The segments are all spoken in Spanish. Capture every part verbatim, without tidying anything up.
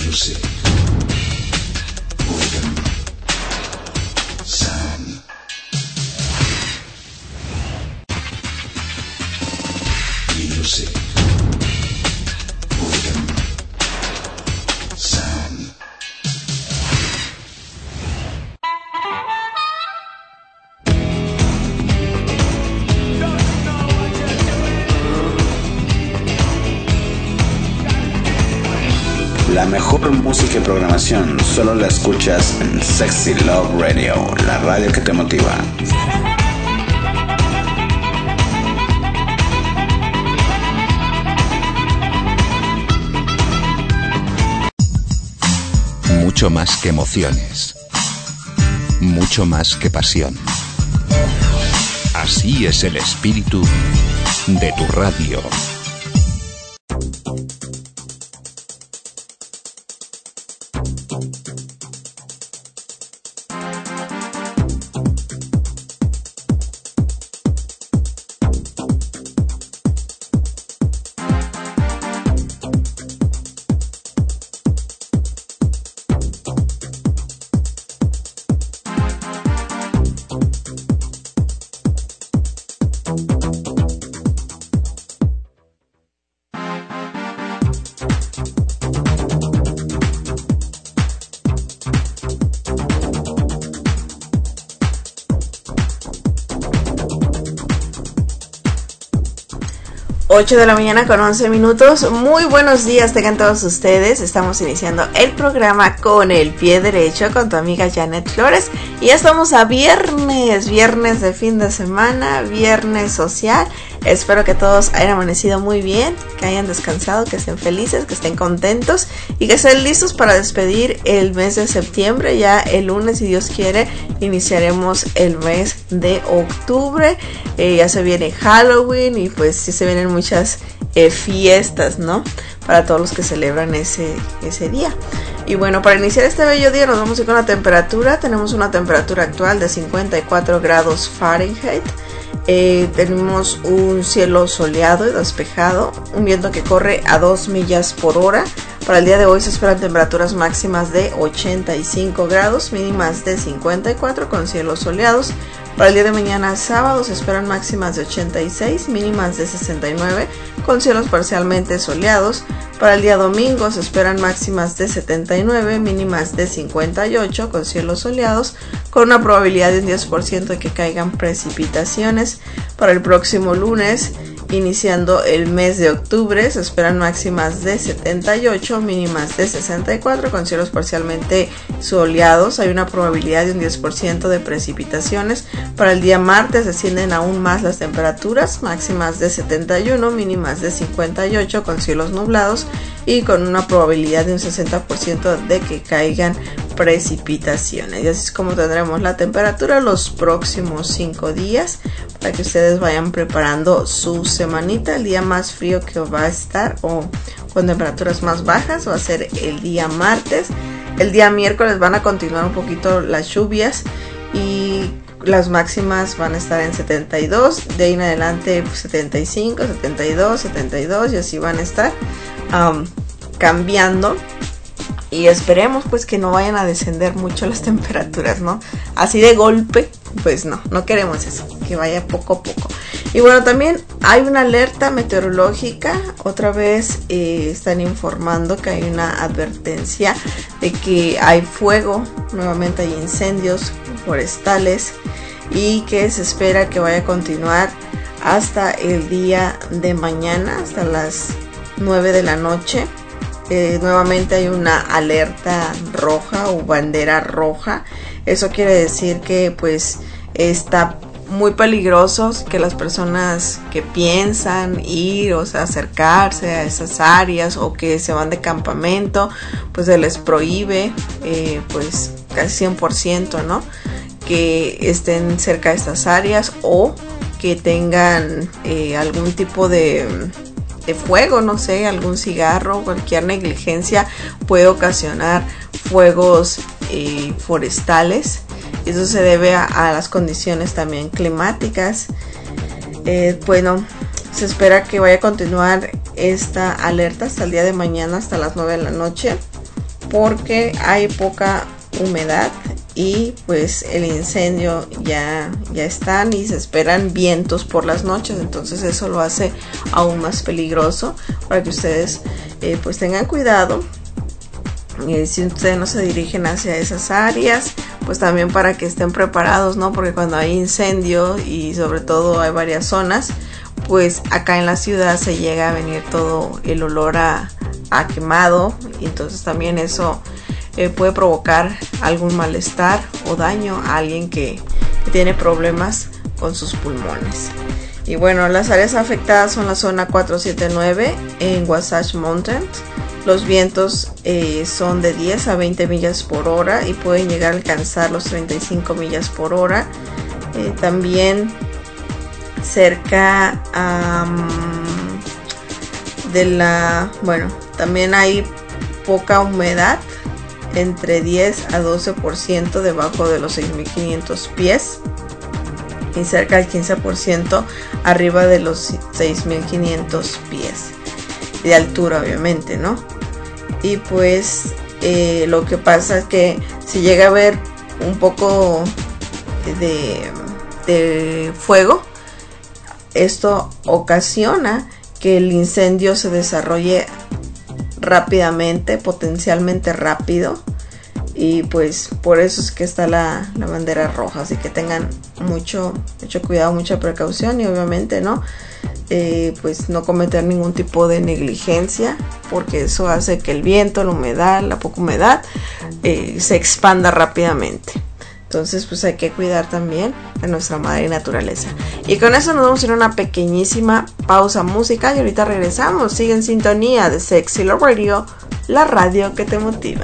Music. Rhythm. Sound. Music. Rhythm. Sound. La mejor música y programación solo la escuchas en Sexy Love Radio, la radio que te motiva. Mucho más que emociones, mucho más que pasión. Así es el espíritu de tu radio. ocho de la mañana con once minutos. Muy buenos días tengan todos ustedes. Estamos iniciando el programa con el pie derecho con tu amiga Janet Flores. Y ya estamos a viernes, viernes de fin de semana, viernes social. Espero que todos hayan amanecido muy bien, que hayan descansado, que estén felices, que estén contentos y que estén listos para despedir el mes de septiembre. Ya el lunes, si Dios quiere, iniciaremos el mes de octubre. Eh, ya se viene Halloween y pues sí se vienen muchas eh, fiestas, ¿no? Para todos los que celebran ese, ese día. Y bueno, para iniciar este bello día nos vamos a ir con la temperatura. Tenemos una temperatura actual de cincuenta y cuatro grados Fahrenheit. Eh, tenemos un cielo soleado y despejado, un viento que corre a dos millas por hora. Para el día de hoy se esperan temperaturas máximas de ochenta y cinco grados, mínimas de cincuenta y cuatro con cielos soleados. Para el día de mañana sábado se esperan máximas de ochenta y seis, mínimas de sesenta y nueve con cielos parcialmente soleados. Para el día domingo se esperan máximas de setenta y nueve, mínimas de cincuenta y ocho con cielos soleados, con una probabilidad de un diez por ciento de que caigan precipitaciones. Para el próximo lunes, iniciando el mes de octubre, se esperan máximas de setenta y ocho, mínimas de sesenta y cuatro con cielos parcialmente soleados. Hay una probabilidad de un diez por ciento de precipitaciones. Para el día martes descienden aún más las temperaturas, máximas de setenta y uno, mínimas de cincuenta y ocho con cielos nublados y con una probabilidad de un sesenta por ciento de que caigan precipitaciones. Y así es como tendremos la temperatura los próximos cinco días para que ustedes vayan preparando su semanita. El día más frío que va a estar o con temperaturas más bajas va a ser el día martes. El día miércoles van a continuar un poquito las lluvias y las máximas van a estar en setenta y dos, de ahí en adelante pues, setenta y cinco, setenta y dos, setenta y dos y así van a estar um, cambiando. Y esperemos pues que no vayan a descender mucho las temperaturas, ¿no? Así de golpe, pues no, no queremos eso, que vaya poco a poco. Y bueno, también hay una alerta meteorológica, otra vez eh, están informando que hay una advertencia de que hay fuego, nuevamente hay incendios forestales y que se espera que vaya a continuar hasta el día de mañana, hasta las nueve de la noche. Eh, nuevamente hay una alerta roja o bandera roja. Eso quiere decir que pues está muy peligroso, que las personas que piensan ir, o sea, acercarse a esas áreas o que se van de campamento, pues se les prohíbe eh, pues casi cien por ciento, ¿no? Que estén cerca de estas áreas o que tengan eh, algún tipo de de fuego, no sé, algún cigarro, cualquier negligencia puede ocasionar fuegos eh, forestales. Eso se debe a, a las condiciones también climáticas. Eh, bueno, se espera que vaya a continuar esta alerta hasta el día de mañana, hasta las nueve de la noche. porque hay poca humedad y pues el incendio ya, ya están y se esperan vientos por las noches, entonces eso lo hace aún más peligroso para que ustedes eh, pues tengan cuidado. Y si ustedes no se dirigen hacia esas áreas, pues también para que estén preparados, ¿no? Porque cuando hay incendio y sobre todo hay varias zonas, pues acá en la ciudad se llega a venir todo el olor a, a quemado, y entonces también eso eh, puede provocar algún malestar o daño a alguien que, que tiene problemas con sus pulmones. Y bueno, las áreas afectadas son la zona cuatrocientos setenta y nueve en Wasatch Mountain. Los vientos eh, son de diez a veinte millas por hora y pueden llegar a alcanzar los treinta y cinco millas por hora. Eh, también cerca um, de la... Bueno, también hay poca humedad, entre diez a doce por ciento debajo de los seis mil quinientos pies. Y cerca del quince por ciento arriba de los seis mil quinientos pies de altura, obviamente, ¿no? Y pues eh, lo que pasa es que si llega a haber un poco de, de fuego, esto ocasiona que el incendio se desarrolle rápidamente, potencialmente rápido, y pues por eso es que está la, la bandera roja, así que tengan mucho, mucho cuidado, mucha precaución, y obviamente no eh, pues no cometer ningún tipo de negligencia, porque eso hace que el viento, la humedad, la poca humedad eh, se expanda rápidamente. Entonces pues hay que cuidar también de nuestra madre naturaleza. Y con eso nos vamos a ir a una pequeñísima pausa musical y ahorita regresamos. Sigue en sintonía de Sexy Love Radio, la radio que te motiva.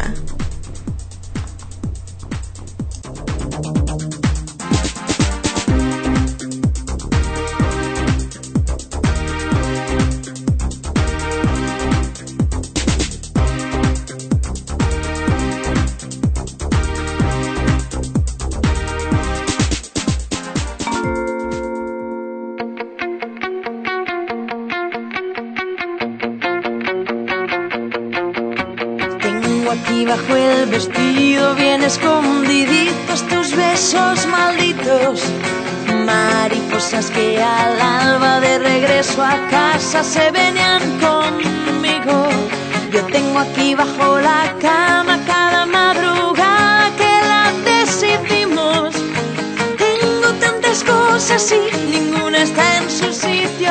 Bajo el vestido bien escondiditos tus besos malditos, mariposas que al alba de regreso a casa se venían conmigo. Yo tengo aquí bajo la cama cada madrugada que la decidimos. Tengo tantas cosas y ninguna está en su sitio.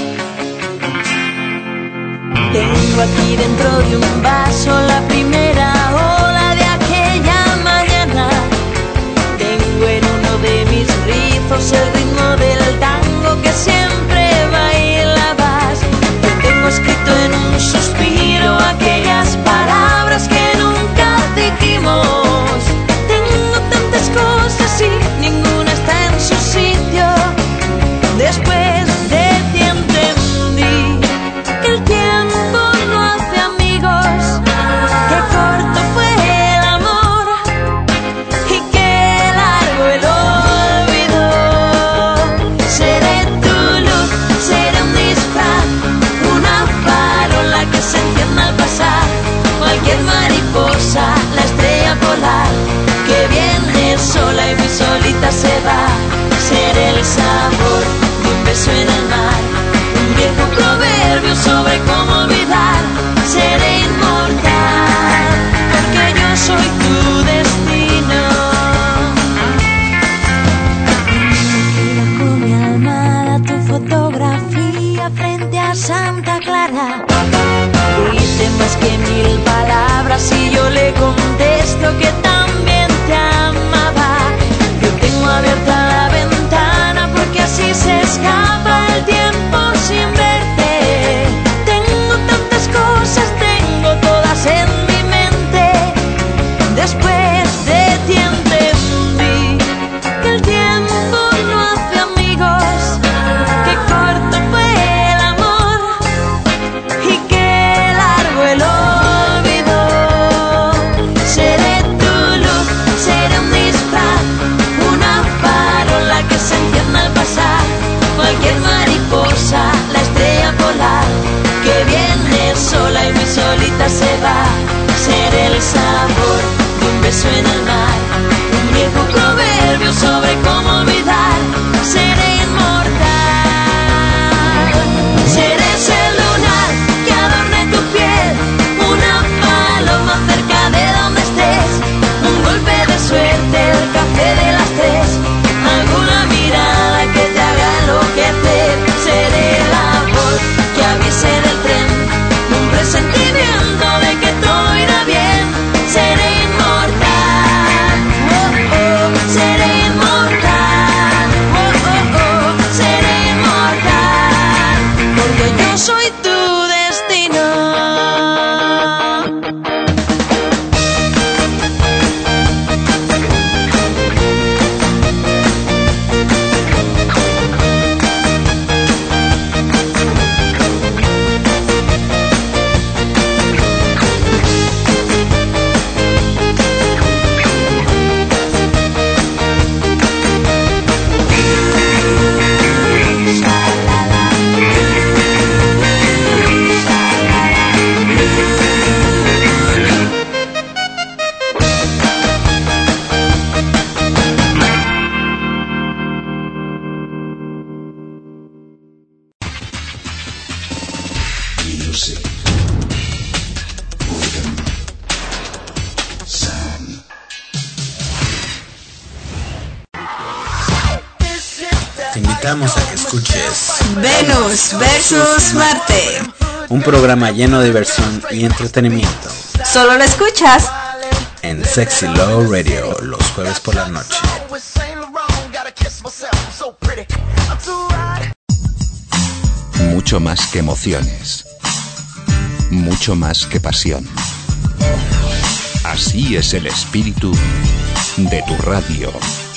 Tengo aquí dentro de un vaso la primera ola de aquella mañana. Tengo en uno de mis rizos el ritmo del tango que siempre bailabas. Yo tengo escrito en un suspiro aquellas palabras que nunca dijimos. Tengo tantas cosas y ninguna está en su sitio. Después de ti entendí que el tiempo la estrella polar que viene sola y muy solita se va. Seré el sabor de un beso en el mar, un viejo proverbio sobre cómo olvidar. Seré inmortal porque yo soy tu destino. Y bajo mi almohada tu fotografía frente a Santa Clara. Dice más que mil palabras y yo le contesto que también te amaba. Yo tengo abierta la ventana porque así se escapa el tiempo sin verte. Tengo tantas cosas, tengo todas en mi mente. Después de ti entendí que el tiempo no hace amigos, que corto fue el amor y que largo el olvido. invitamos a que escuches Venus versus Marte. Un programa lleno de diversión y entretenimiento. Solo lo escuchas en Sexy Love Radio los jueves por la noche. Mucho más que emociones. Mucho más que pasión. Así es el espíritu de tu radio.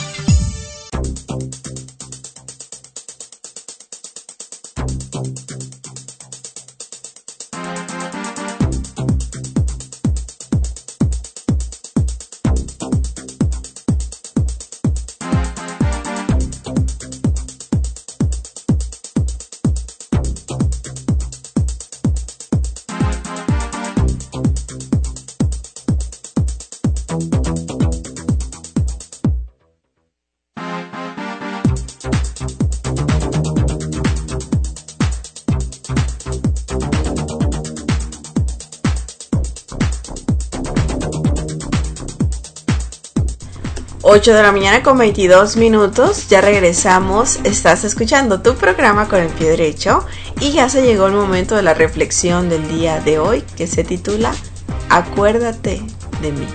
ocho de la mañana con veintidós minutos, ya regresamos, estás escuchando tu programa con el pie derecho y ya se llegó el momento de la reflexión del día de hoy que se titula Acuérdate de mí.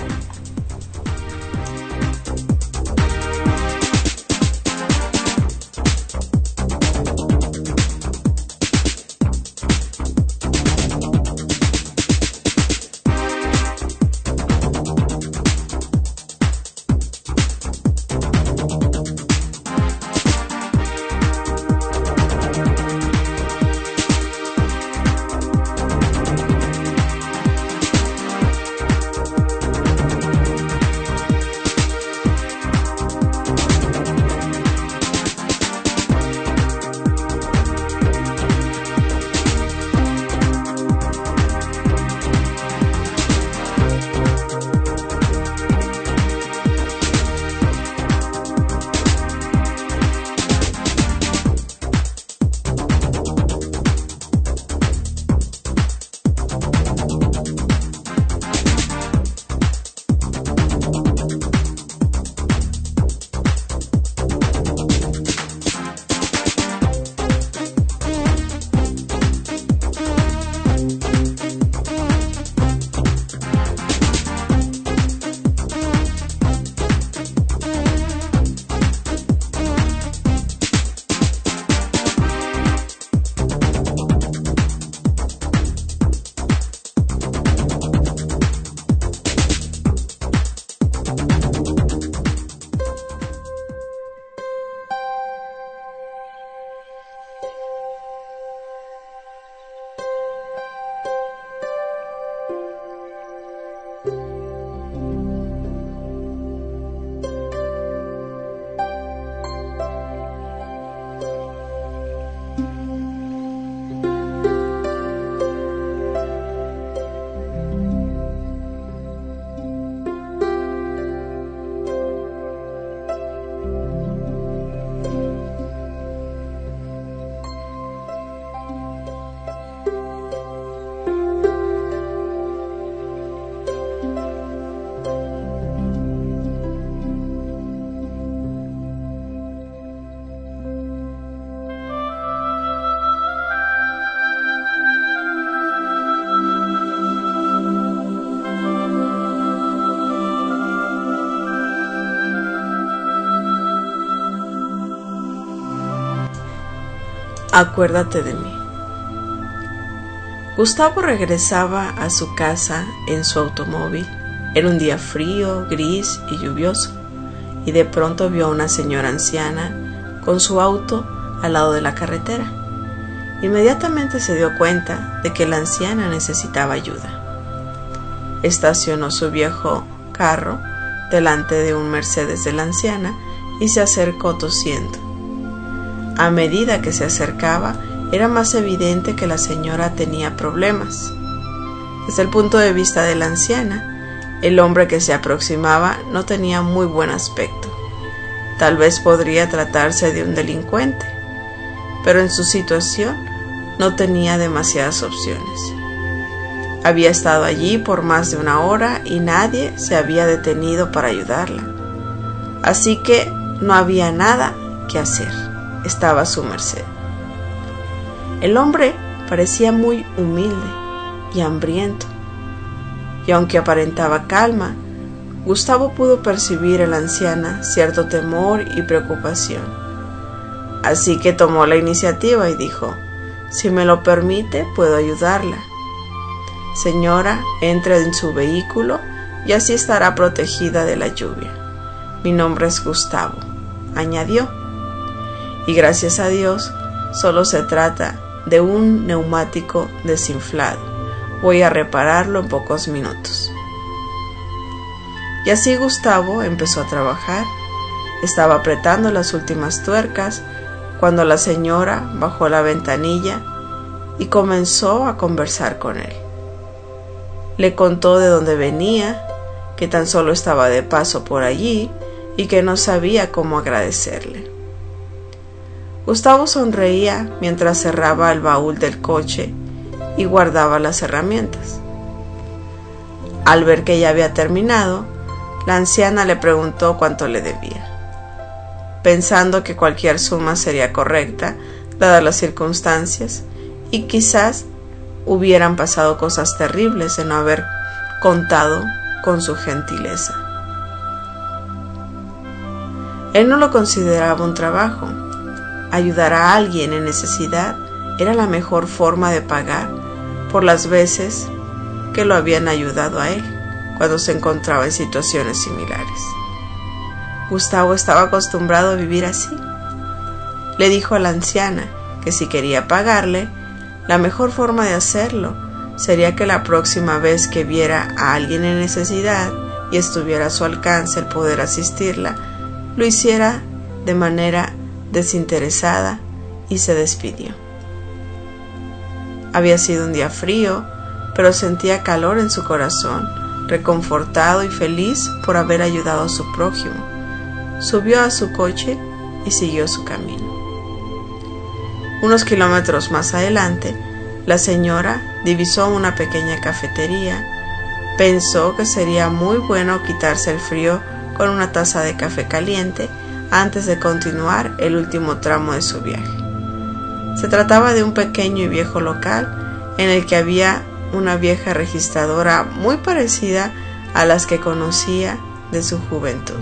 Acuérdate de mí. Gustavo regresaba a su casa en su automóvil. Era un día frío, gris y lluvioso, y de pronto vio a una señora anciana con su auto al lado de la carretera. Inmediatamente se dio cuenta de que la anciana necesitaba ayuda. Estacionó su viejo carro delante de un Mercedes de la anciana y se acercó tosiendo. A medida que se acercaba, era más evidente que la señora tenía problemas. Desde el punto de vista de la anciana, el hombre que se aproximaba no tenía muy buen aspecto. Tal vez podría tratarse de un delincuente, pero en su situación no tenía demasiadas opciones. Había estado allí por más de una hora y nadie se había detenido para ayudarla. Así que no había nada que hacer. estaba a su merced. El hombre parecía muy humilde y hambriento, y aunque aparentaba calma, Gustavo pudo percibir en la anciana cierto temor y preocupación. Así que tomó la iniciativa y dijo: «Si me lo permite, puedo ayudarla. Señora, entre en su vehículo y así estará protegida de la lluvia. Mi nombre es Gustavo», añadió. «Y gracias a Dios, solo se trata de un neumático desinflado. Voy a repararlo en pocos minutos». Y así Gustavo empezó a trabajar. Estaba apretando las últimas tuercas cuando la señora bajó la ventanilla y comenzó a conversar con él. Le contó de dónde venía, que tan solo estaba de paso por allí y que no sabía cómo agradecerle. Gustavo sonreía mientras cerraba el baúl del coche y guardaba las herramientas. Al ver que ya había terminado, la anciana le preguntó cuánto le debía. Pensando que cualquier suma sería correcta, dadas las circunstancias, y quizás hubieran pasado cosas terribles de no haber contado con su gentileza. Él no lo consideraba un trabajo. Ayudar a alguien en necesidad era la mejor forma de pagar por las veces que lo habían ayudado a él cuando se encontraba en situaciones similares. Gustavo estaba acostumbrado a vivir así. Le dijo a la anciana que si quería pagarle, la mejor forma de hacerlo sería que la próxima vez que viera a alguien en necesidad y estuviera a su alcance el poder asistirla, lo hiciera de manera desinteresada, y se despidió. Había sido un día frío, pero sentía calor en su corazón, reconfortado y feliz por haber ayudado a su prójimo. Subió a su coche y siguió su camino. Unos kilómetros más adelante, la señora divisó una pequeña cafetería. Pensó que sería muy bueno quitarse el frío con una taza de café caliente antes de continuar el último tramo de su viaje. Se trataba de un pequeño y viejo local en el que había una vieja registradora muy parecida a las que conocía de su juventud.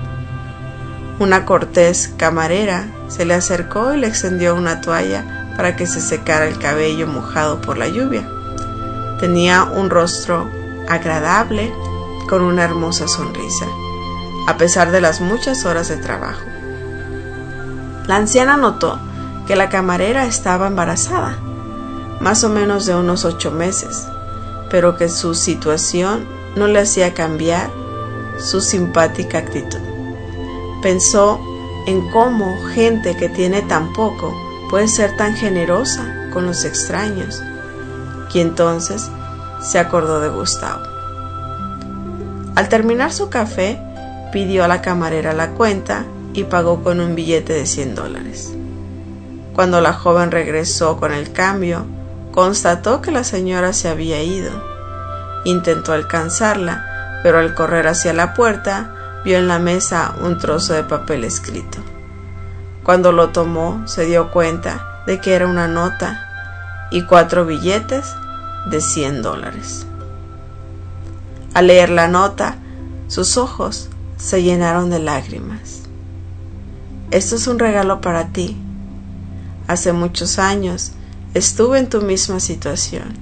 Una cortés camarera se le acercó y le extendió una toalla para que se secara el cabello mojado por la lluvia. Tenía un rostro agradable con una hermosa sonrisa, a pesar de las muchas horas de trabajo. La anciana notó que la camarera estaba embarazada, más o menos de unos ocho meses, pero que su situación no le hacía cambiar su simpática actitud. Pensó en cómo gente que tiene tan poco puede ser tan generosa con los extraños, y entonces se acordó de Gustavo. Al terminar su café, pidió a la camarera la cuenta y pagó con un billete de cien dólares. Cuando la joven regresó con el cambio, constató que la señora se había ido. Intentó alcanzarla, pero al correr hacia la puerta, vio en la mesa un trozo de papel escrito. Cuando lo tomó, se dio cuenta de que era una nota y cuatro billetes de cien dólares. Al leer la nota, sus ojos se llenaron de lágrimas. «Esto es un regalo para ti. Hace muchos años estuve en tu misma situación.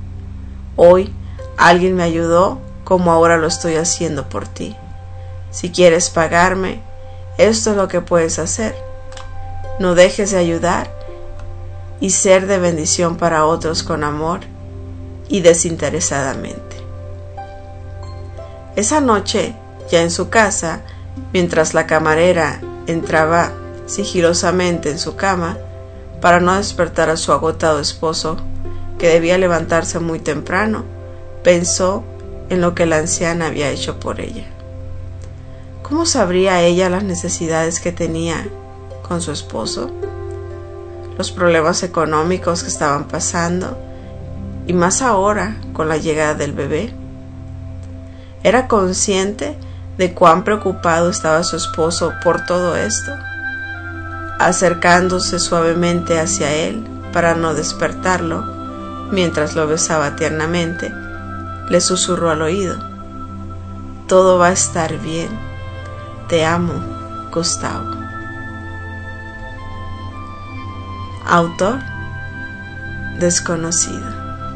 Hoy alguien me ayudó como ahora lo estoy haciendo por ti. Si quieres pagarme, esto es lo que puedes hacer. No dejes de ayudar y ser de bendición para otros con amor y desinteresadamente». Esa noche, ya en su casa, mientras la camarera entraba sigilosamente en su cama para no despertar a su agotado esposo, que debía levantarse muy temprano, pensó en lo que la anciana había hecho por ella. ¿Cómo sabría ella las necesidades que tenía con su esposo? Los problemas económicos que estaban pasando, y más ahora con la llegada del bebé. Era consciente de cuán preocupado estaba su esposo por todo esto. Acercándose suavemente hacia él para no despertarlo, mientras lo besaba tiernamente, le susurró al oído: todo va a estar bien, te amo, Gustavo. Autor desconocido.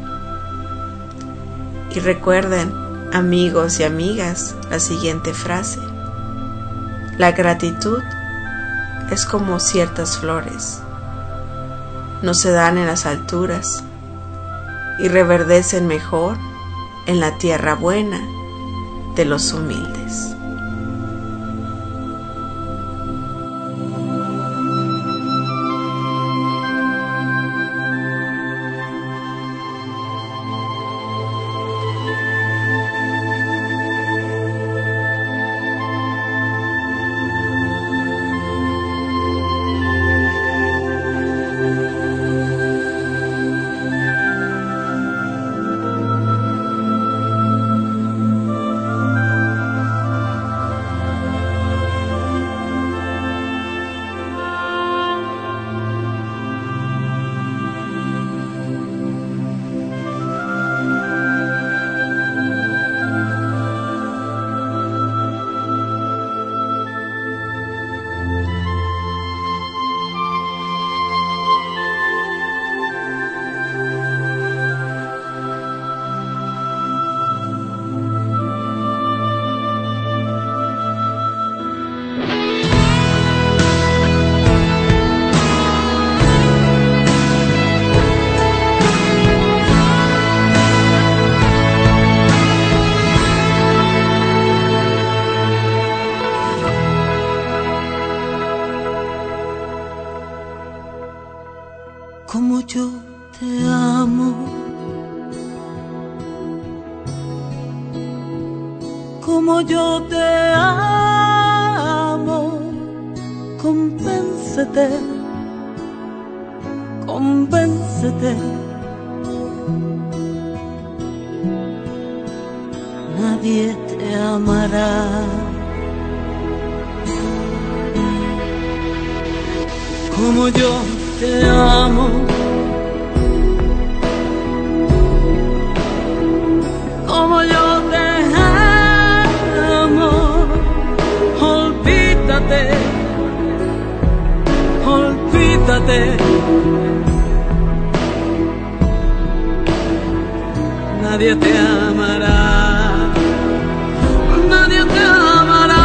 Y recuerden, amigos y amigas, la siguiente frase: la gratitud es como ciertas flores, no se dan en las alturas y reverdecen mejor en la tierra buena de los humildes. Como yo te amo, como yo te amo, convéncete, convéncete, nadie te amará. Como yo te amo, como yo te amo, olvídate, olvídate, nadie te amará, nadie te amará.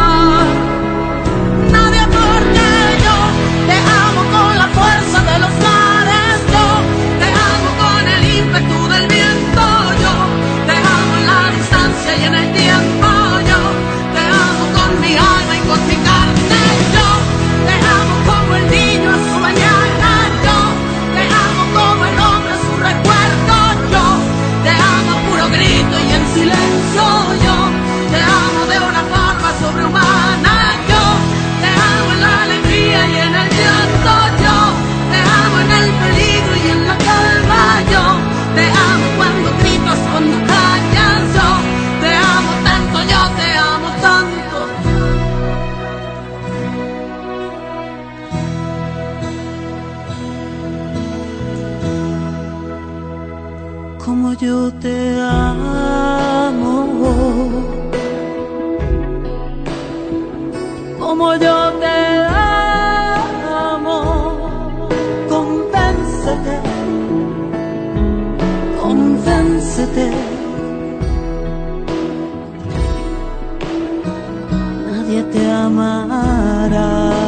De los mares, yo te amo con el ímpetu del viento, yo te amo en la distancia y en el tiempo, yo te amo con mi alma y con mi carne, yo te amo como el niño a su mañana, yo te amo como el hombre a su recuerdo, yo te amo a puro grito y en silencio, yo te amo de una forma sobrehumana, yo te amo en la alegría y en el llanto, yo en el peligro y en la calma, yo te amo cuando gritas, cuando callas, yo te amo tanto, yo te amo tanto. Como yo te amo, como yo te amo, convéncete, convéncete, nadie te amará.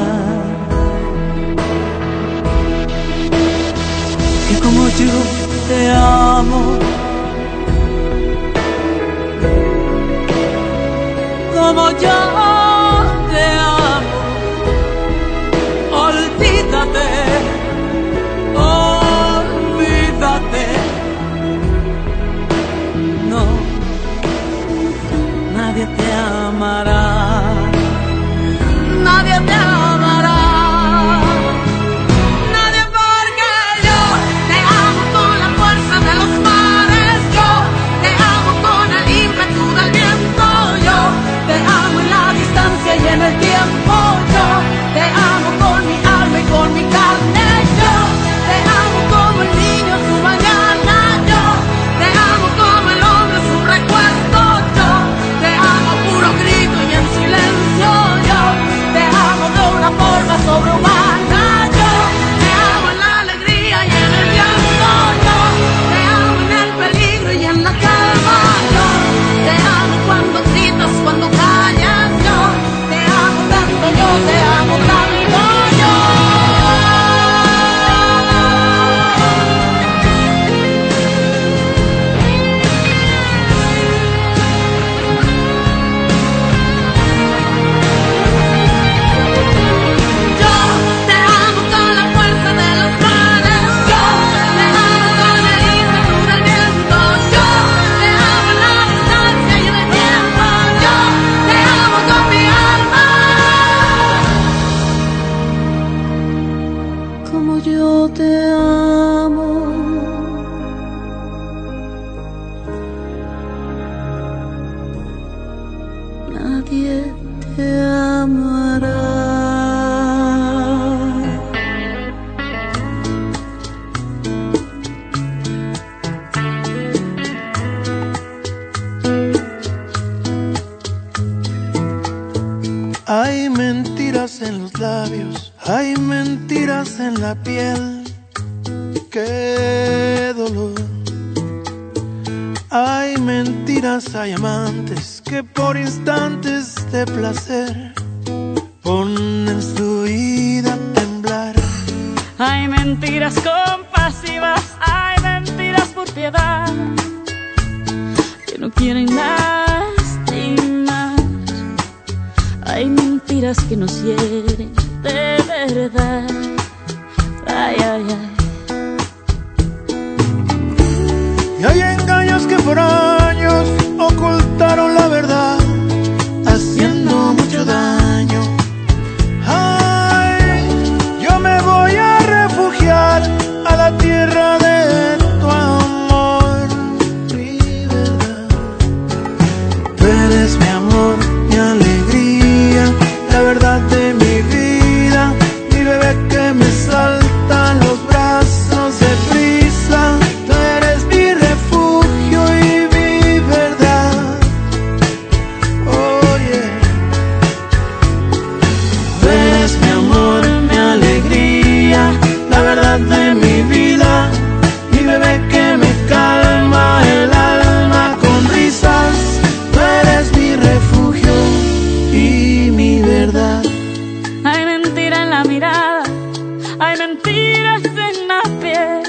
Que como yo te amo, como yo te amo, olvídate, olvídate, no, nadie te amará, nadie te amará, nadie, porque yo te amo con la fuerza de los mares, yo te amo con el ímpetu del viento, yo te amo en la distancia y en el tiempo, yo te amo con mi alma nadie te amará. Hay mentiras en los labios, hay mentiras en la piel. Qué dolor. Hay mentiras, hay amantes que por instantes de placer ponen su vida a temblar. Hay mentiras compasivas, hay mentiras por piedad que no quieren lastimar. Hay mentiras que nos hieren de verdad. Ay, ay, ay. Y hay engaños que por años ocultaron la verdad, haciendo mucho daño. Ay, yo me voy a refugiar a la tierra de tu amor, mi verdad. Tú eres mi amor, mi alegría, la verdad de mi vida, mi bebé que me salta en los brazos de prisa. Tú eres mi refugio y mi verdad. Oh yeah. Tú eres mi amor, mi alegría, la verdad de mi vida, mi bebé que me calma el alma con risas. Tú eres mi refugio y mi verdad. Hay mentira en la mirada, hay mentiras en la piel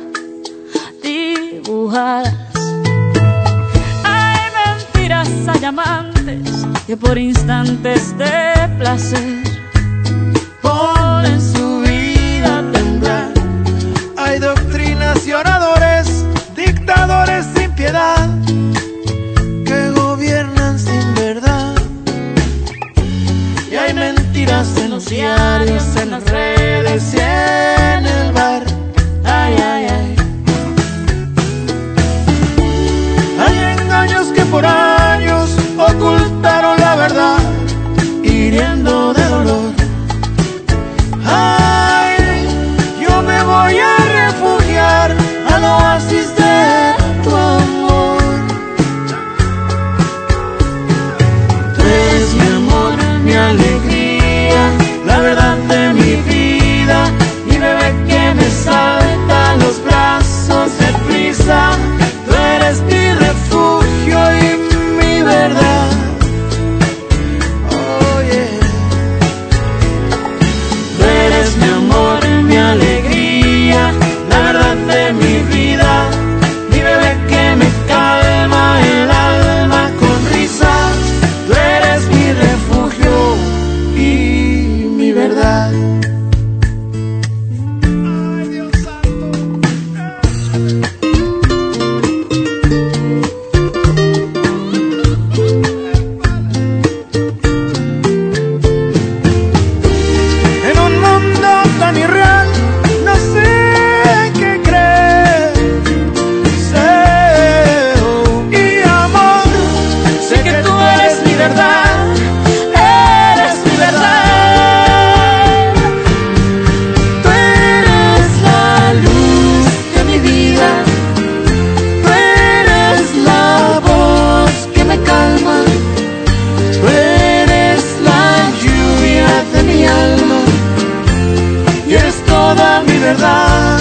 dibujadas. Hay mentiras, hay amantes que por instantes de placer Ponen su vida a temblar. Hay doctrinas y oradores, dictadores sin piedad, que gobiernan sin verdad. Y hay mentiras en los diarios, en las redes y en el bar. Ay, ay, ay. Hay engaños que por años ocultaron la verdad, hiriendo de dolor. Ay, yo me voy a refugiar al oasis de tu amor. Tú eres mi amor, mi alegría, la verdad de mi vida, mi bebé que me salta a los brazos de prisa. Tú eres mi refugio y mi verdad. Oh yeah. Tú eres mi amor, mi alegría, la verdad de mi vida, mi bebé que me calma el alma con risas. Tú eres mi refugio y mi verdad. Ay, Dios santo. En un mundo tan irreal, no sé qué creer. Sé y amor, sé que tú eres mi verdad, eres mi verdad. Tú eres la luz de mi vida, tú eres la voz que me calma, tú eres la lluvia de mi alma y eres toda mi verdad.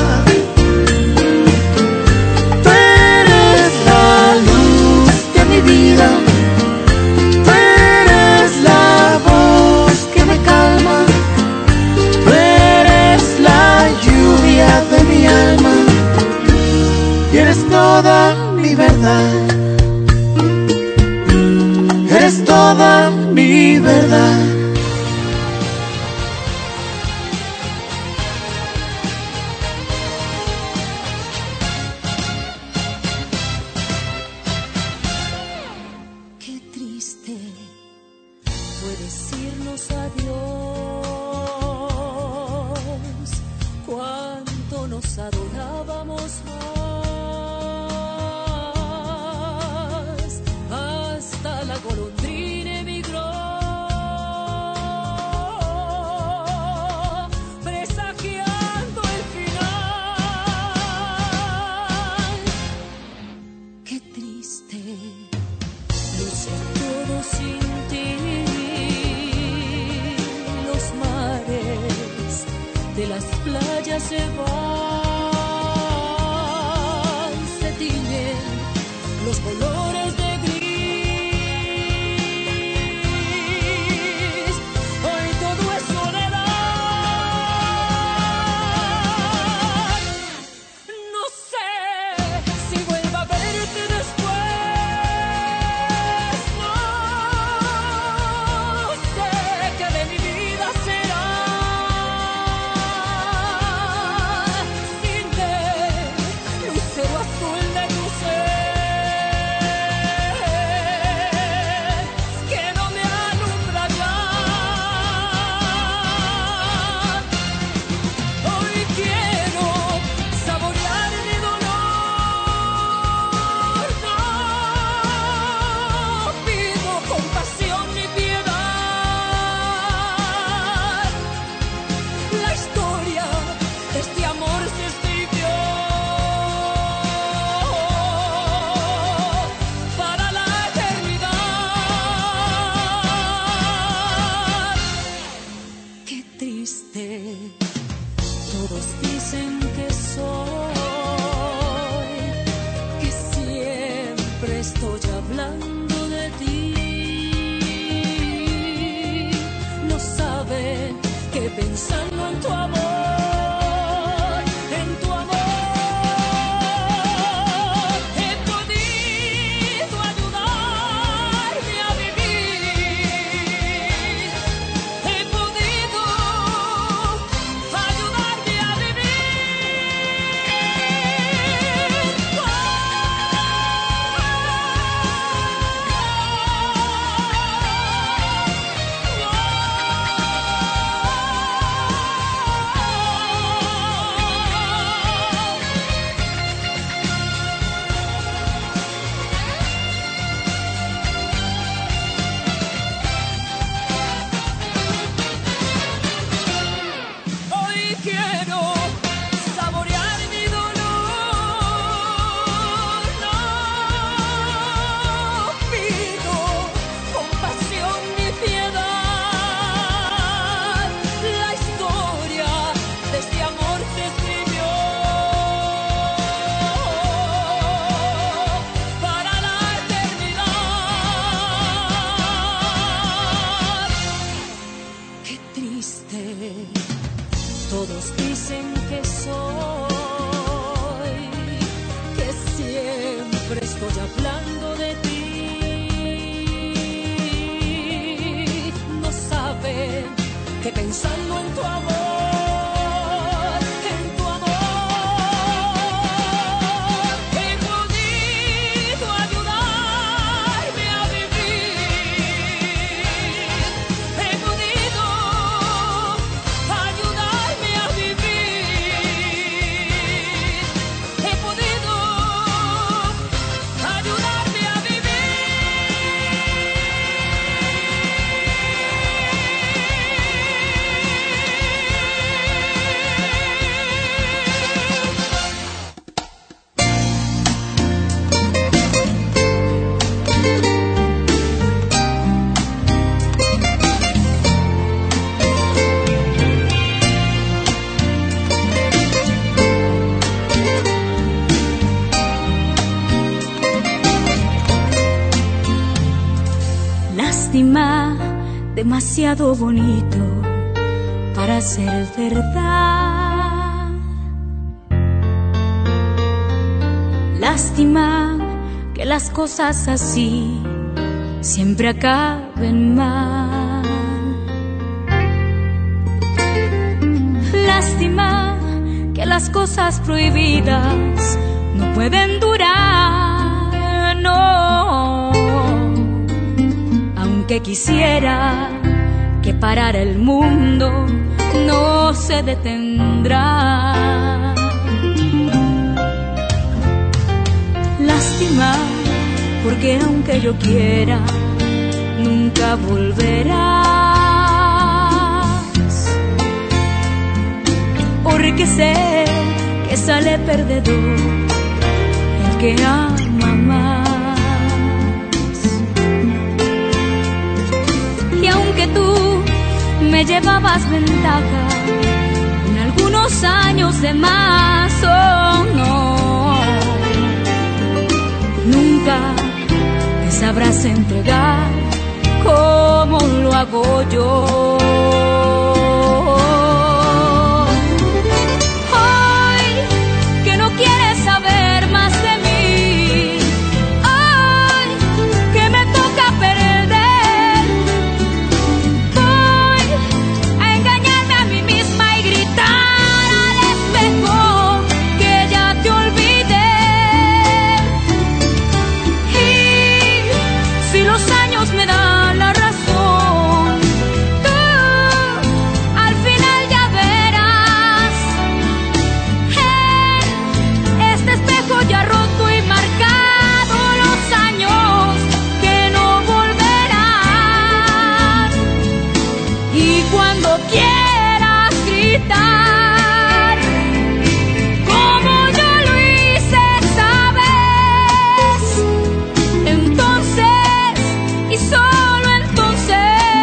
Tú eres la luz de mi vida, tú eres la voz que me calma, tú eres la lluvia de mi alma y eres toda mi verdad. Eres toda mi verdad. Qué triste fue decirnos adiós, cuánto nos adorábamos más, hasta la golondrina emigró luce todo sin ti. Los mares de las playas se van, se tiñen los colores de gris. Hoy todo es soledad. No sé si vuelva a verte después. No sé qué de mi vida será sin ver lucero azul de tu ser. Pensando en tu amor, en tu amor, he podido ayudarme a vivir, he podido ayudarme a que pensando en tu amor, en tu amor, he podido ayudarme a vivir, he podido ayudarme a vivir, he podido ayudarme a vivir. Demasiado bonito para ser verdad. Lástima que las cosas así siempre acaben mal. Lástima que las cosas prohibidas no pueden durar, no. Aunque quisiera que parara el mundo, no se detendrá. Lástima, porque aunque yo quiera, nunca volverás. Porque sé que sale perdedor el que ama más. llevabas ventaja con algunos años de más, oh no. Nunca te sabrás entregar como lo hago yo. Hoy que no quieres saber más de mí, hoy que me toca perder, voy a engañarme a mí misma y gritar al espejo que ya te olvidé. Y si los años me dan la razón, ya roto y marcado los años que no volverán. Y cuando quieras gritar como yo lo hice, sabes, entonces y solo entonces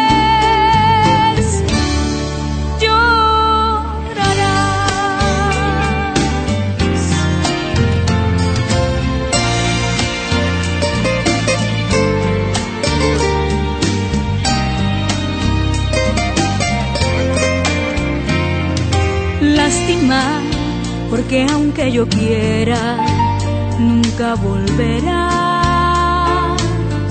lástima, porque aunque yo quiera, nunca volverás.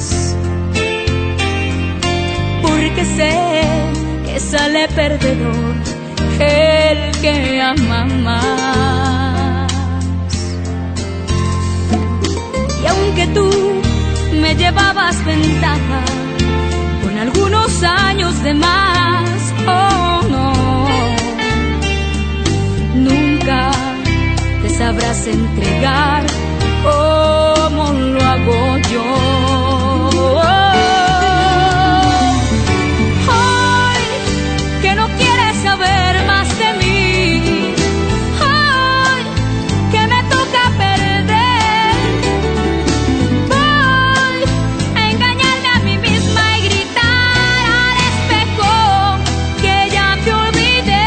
Porque sé que sale perdedor el que ama más. Y aunque tú me llevabas ventaja con algunos años de más, oh no, nunca te sabrás entregar como lo hago yo. Hoy que no quieres saber más de mí, hoy que me toca perder, voy a engañarme a mí misma y gritar al espejo que ya te olvidé.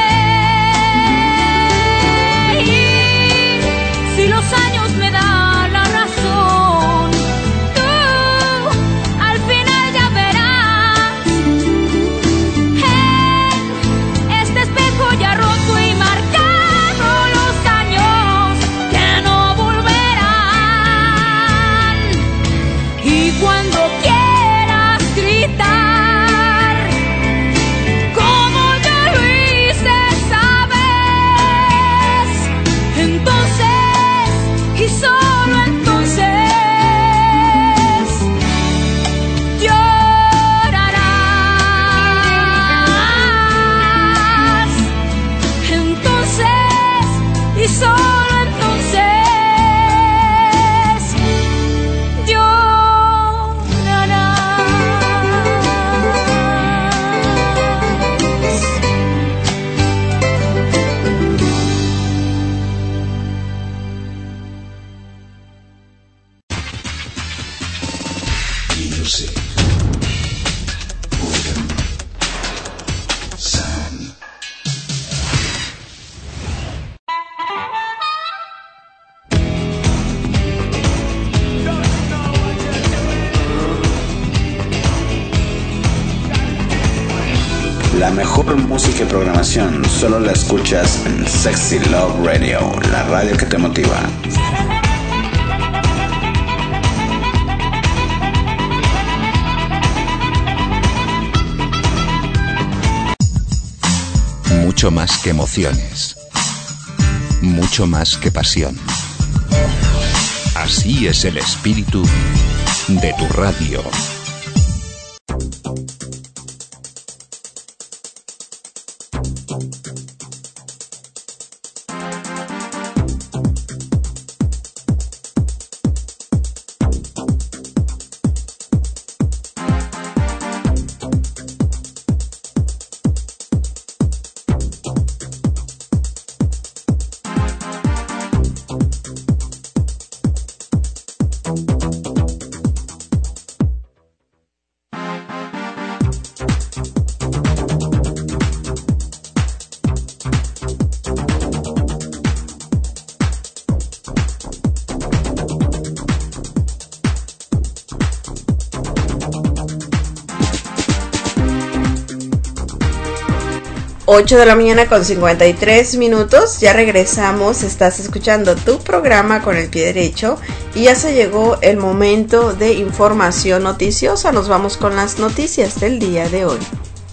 Si los años me dan la razón, tú al final ya verás. En este espejo ya roto y marcado los años que no volverán. Y cuando quieras gritar como yo lo hice, sabes, entonces y solo entonces llorarás. Entonces y solo entonces Music. Rhythm. Sound. La mejor música y programación solo la escuchas en Sexy Love Radio, la radio que te motiva. Mucho más que emociones. Mucho más que pasión. Así es el espíritu de tu radio. ocho de la mañana con cincuenta y tres minutos, ya regresamos, estás escuchando tu programa Con el Pie Derecho y ya se llegó el momento de información noticiosa. Nos vamos con las noticias del día de hoy.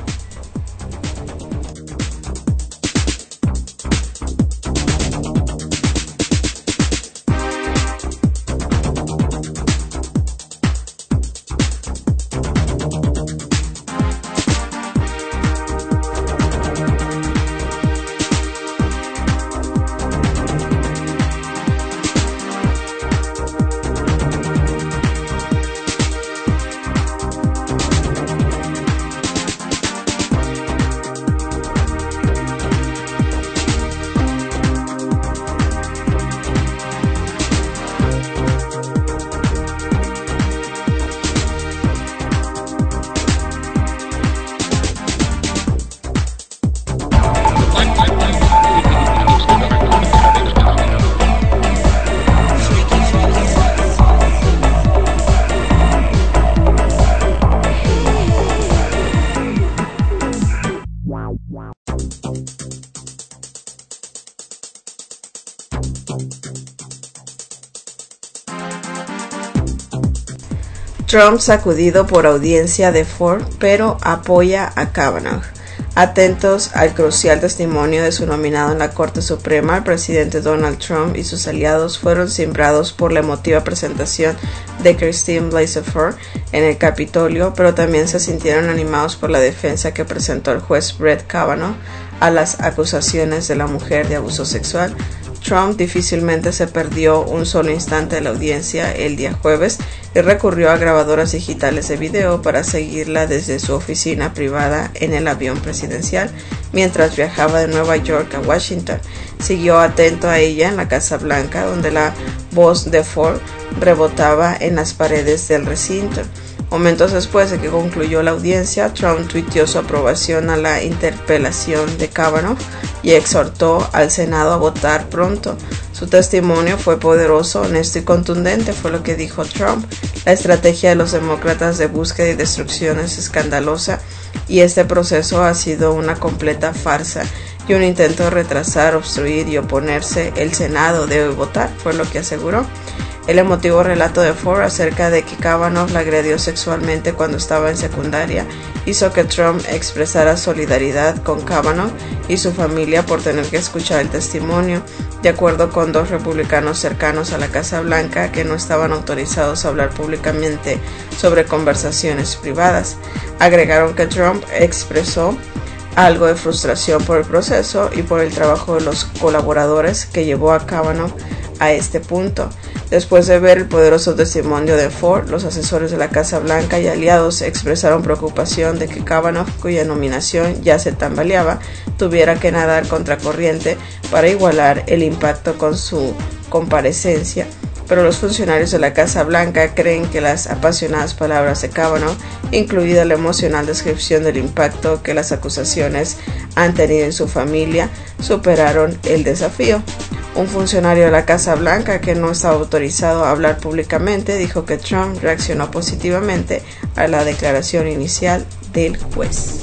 Trump sacudido por audiencia de Ford, pero apoya a Kavanaugh. Atentos al crucial testimonio de su nominado en la Corte Suprema, el presidente Donald Trump y sus aliados fueron cimbrados por la emotiva presentación de Christine Blasey Ford en el Capitolio, pero también se sintieron animados por la defensa que presentó el juez Brett Kavanaugh a las acusaciones de la mujer de abuso sexual. Trump difícilmente se perdió un solo instante de la audiencia el día jueves y recurrió a grabadoras digitales de video para seguirla desde su oficina privada en el avión presidencial mientras viajaba de Nueva York a Washington. Siguió atento a ella en la Casa Blanca, donde la voz de Ford rebotaba en las paredes del recinto. Momentos después de que concluyó la audiencia, Trump tuiteó su aprobación a la interpelación de Kavanaugh y exhortó al Senado a votar pronto. Su testimonio fue poderoso, honesto y contundente, fue lo que dijo Trump. La estrategia de los demócratas de búsqueda y destrucción es escandalosa y este proceso ha sido una completa farsa y un intento de retrasar, obstruir y oponerse. El Senado debe votar, fue lo que aseguró. El emotivo relato de Ford acerca de que Kavanaugh la agredió sexualmente cuando estaba en secundaria hizo que Trump expresara solidaridad con Kavanaugh y su familia por tener que escuchar el testimonio, de acuerdo con dos republicanos cercanos a la Casa Blanca que no estaban autorizados a hablar públicamente sobre conversaciones privadas. Agregaron que Trump expresó algo de frustración por el proceso y por el trabajo de los colaboradores que llevó a Kavanaugh a este punto. Después de ver el poderoso testimonio de Ford, los asesores de la Casa Blanca y aliados expresaron preocupación de que Kavanaugh, cuya nominación ya se tambaleaba, tuviera que nadar contracorriente para igualar el impacto con su comparecencia. Pero los funcionarios de la Casa Blanca creen que las apasionadas palabras de Kavanaugh, incluida la emocional descripción del impacto que las acusaciones han tenido en su familia, superaron el desafío. Un funcionario de la Casa Blanca que no estaba autorizado a hablar públicamente dijo que Trump reaccionó positivamente a la declaración inicial del juez.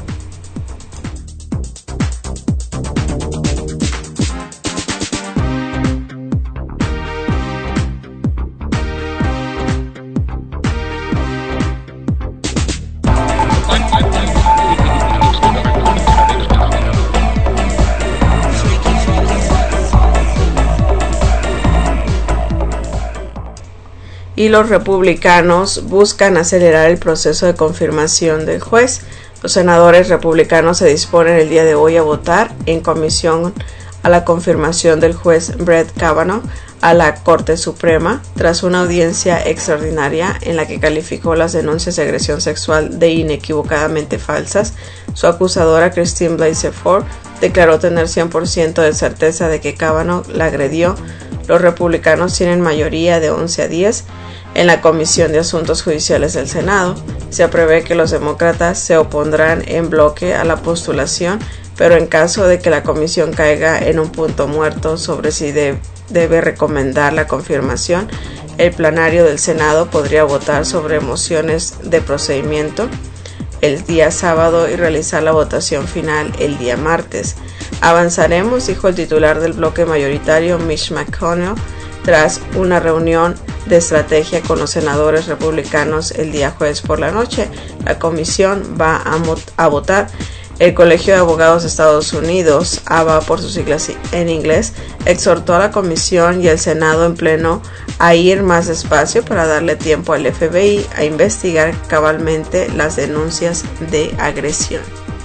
Y los republicanos buscan acelerar el proceso de confirmación del juez. Los senadores republicanos se disponen el día de hoy a votar en comisión a la confirmación del juez Brett Kavanaugh a la Corte Suprema tras una audiencia extraordinaria en la que calificó las denuncias de agresión sexual de inequívocamente falsas. Su acusadora Christine Blasey Ford declaró tener cien por ciento de certeza de que Kavanaugh la agredió. Los republicanos tienen mayoría de once a diez en la Comisión de Asuntos Judiciales del Senado. Se prevé que los demócratas se opondrán en bloque a la postulación, pero en caso de que la comisión caiga en un punto muerto sobre si de, debe recomendar la confirmación, el plenario del Senado podría votar sobre mociones de procedimiento. el día sábado y realizar la votación final el día martes. Avanzaremos, dijo el titular del bloque mayoritario Mitch McConnell, tras una reunión de estrategia con los senadores republicanos el día jueves por la noche. La comisión va a, a votar. El Colegio de Abogados de Estados Unidos, A B A por sus siglas en inglés, exhortó a la comisión y el Senado en pleno a ir más despacio para darle tiempo al F B I a investigar cabalmente las denuncias de agresión.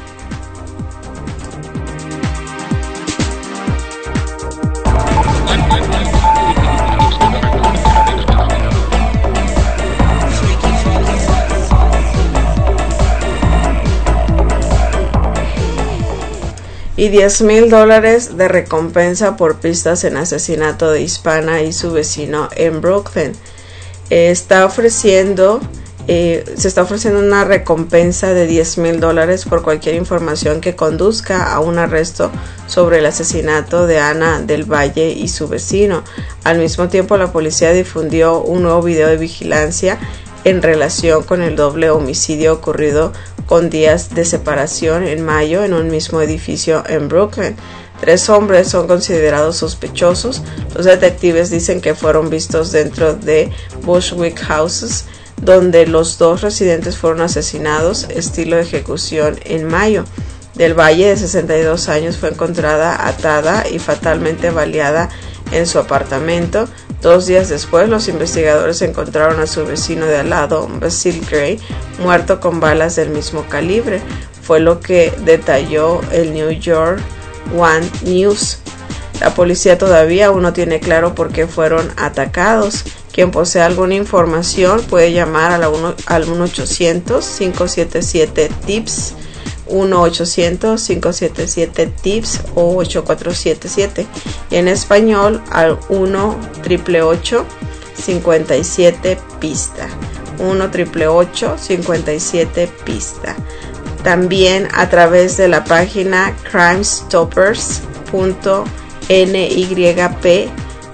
Y diez mil dólares de recompensa por pistas en asesinato de hispana y su vecino en Brooklyn. Eh, está ofreciendo, eh, se está ofreciendo una recompensa de diez mil dólares por cualquier información que conduzca a un arresto sobre el asesinato de Ana del Valle y su vecino. Al mismo tiempo, la policía difundió un nuevo video de vigilancia en relación con el doble homicidio ocurrido con días de separación en mayo en un mismo edificio en Brooklyn. Tres hombres son considerados sospechosos. Los detectives dicen que fueron vistos dentro de Bushwick Houses, donde los dos residentes fueron asesinados, estilo de ejecución en mayo. Del Valle, de sesenta y dos años, fue encontrada atada y fatalmente baleada en su apartamento. Dos días después, los investigadores encontraron a su vecino de al lado, Basil Gray, muerto con balas del mismo calibre. Fue lo que detalló el New York One News. La policía todavía aún no tiene claro por qué fueron atacados. Quien posea alguna información puede llamar al uno ochocientos, cinco siete siete, T I P S, uno ochocientos, cinco siete siete, T I P S o ocho cuatro siete siete, y en español al uno ocho ocho, cinco siete, pista, uno ocho ocho, cinco siete, pista. También a través de la página crime stoppers punto n y p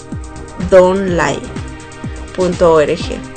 donline punto org,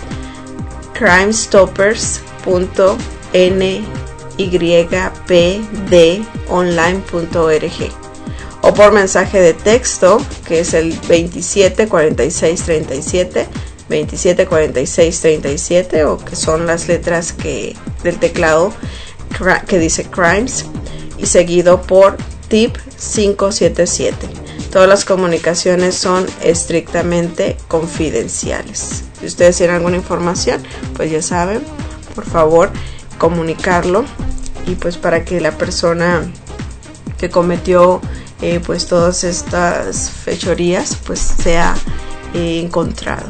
crime stoppers punto n y p d online punto org, o por mensaje de texto, que es el veintisiete cuarenta y seis treinta y siete, veintisiete cuarenta y seis treinta y siete, o que son las letras que del teclado que dice crimes, y seguido por tip cinco siete siete. Todas las comunicaciones son estrictamente confidenciales. Si ustedes tienen alguna información, pues ya saben, por favor, comunicarlo, y pues para que la persona que cometió eh, pues todas estas fechorías pues sea eh, encontrado.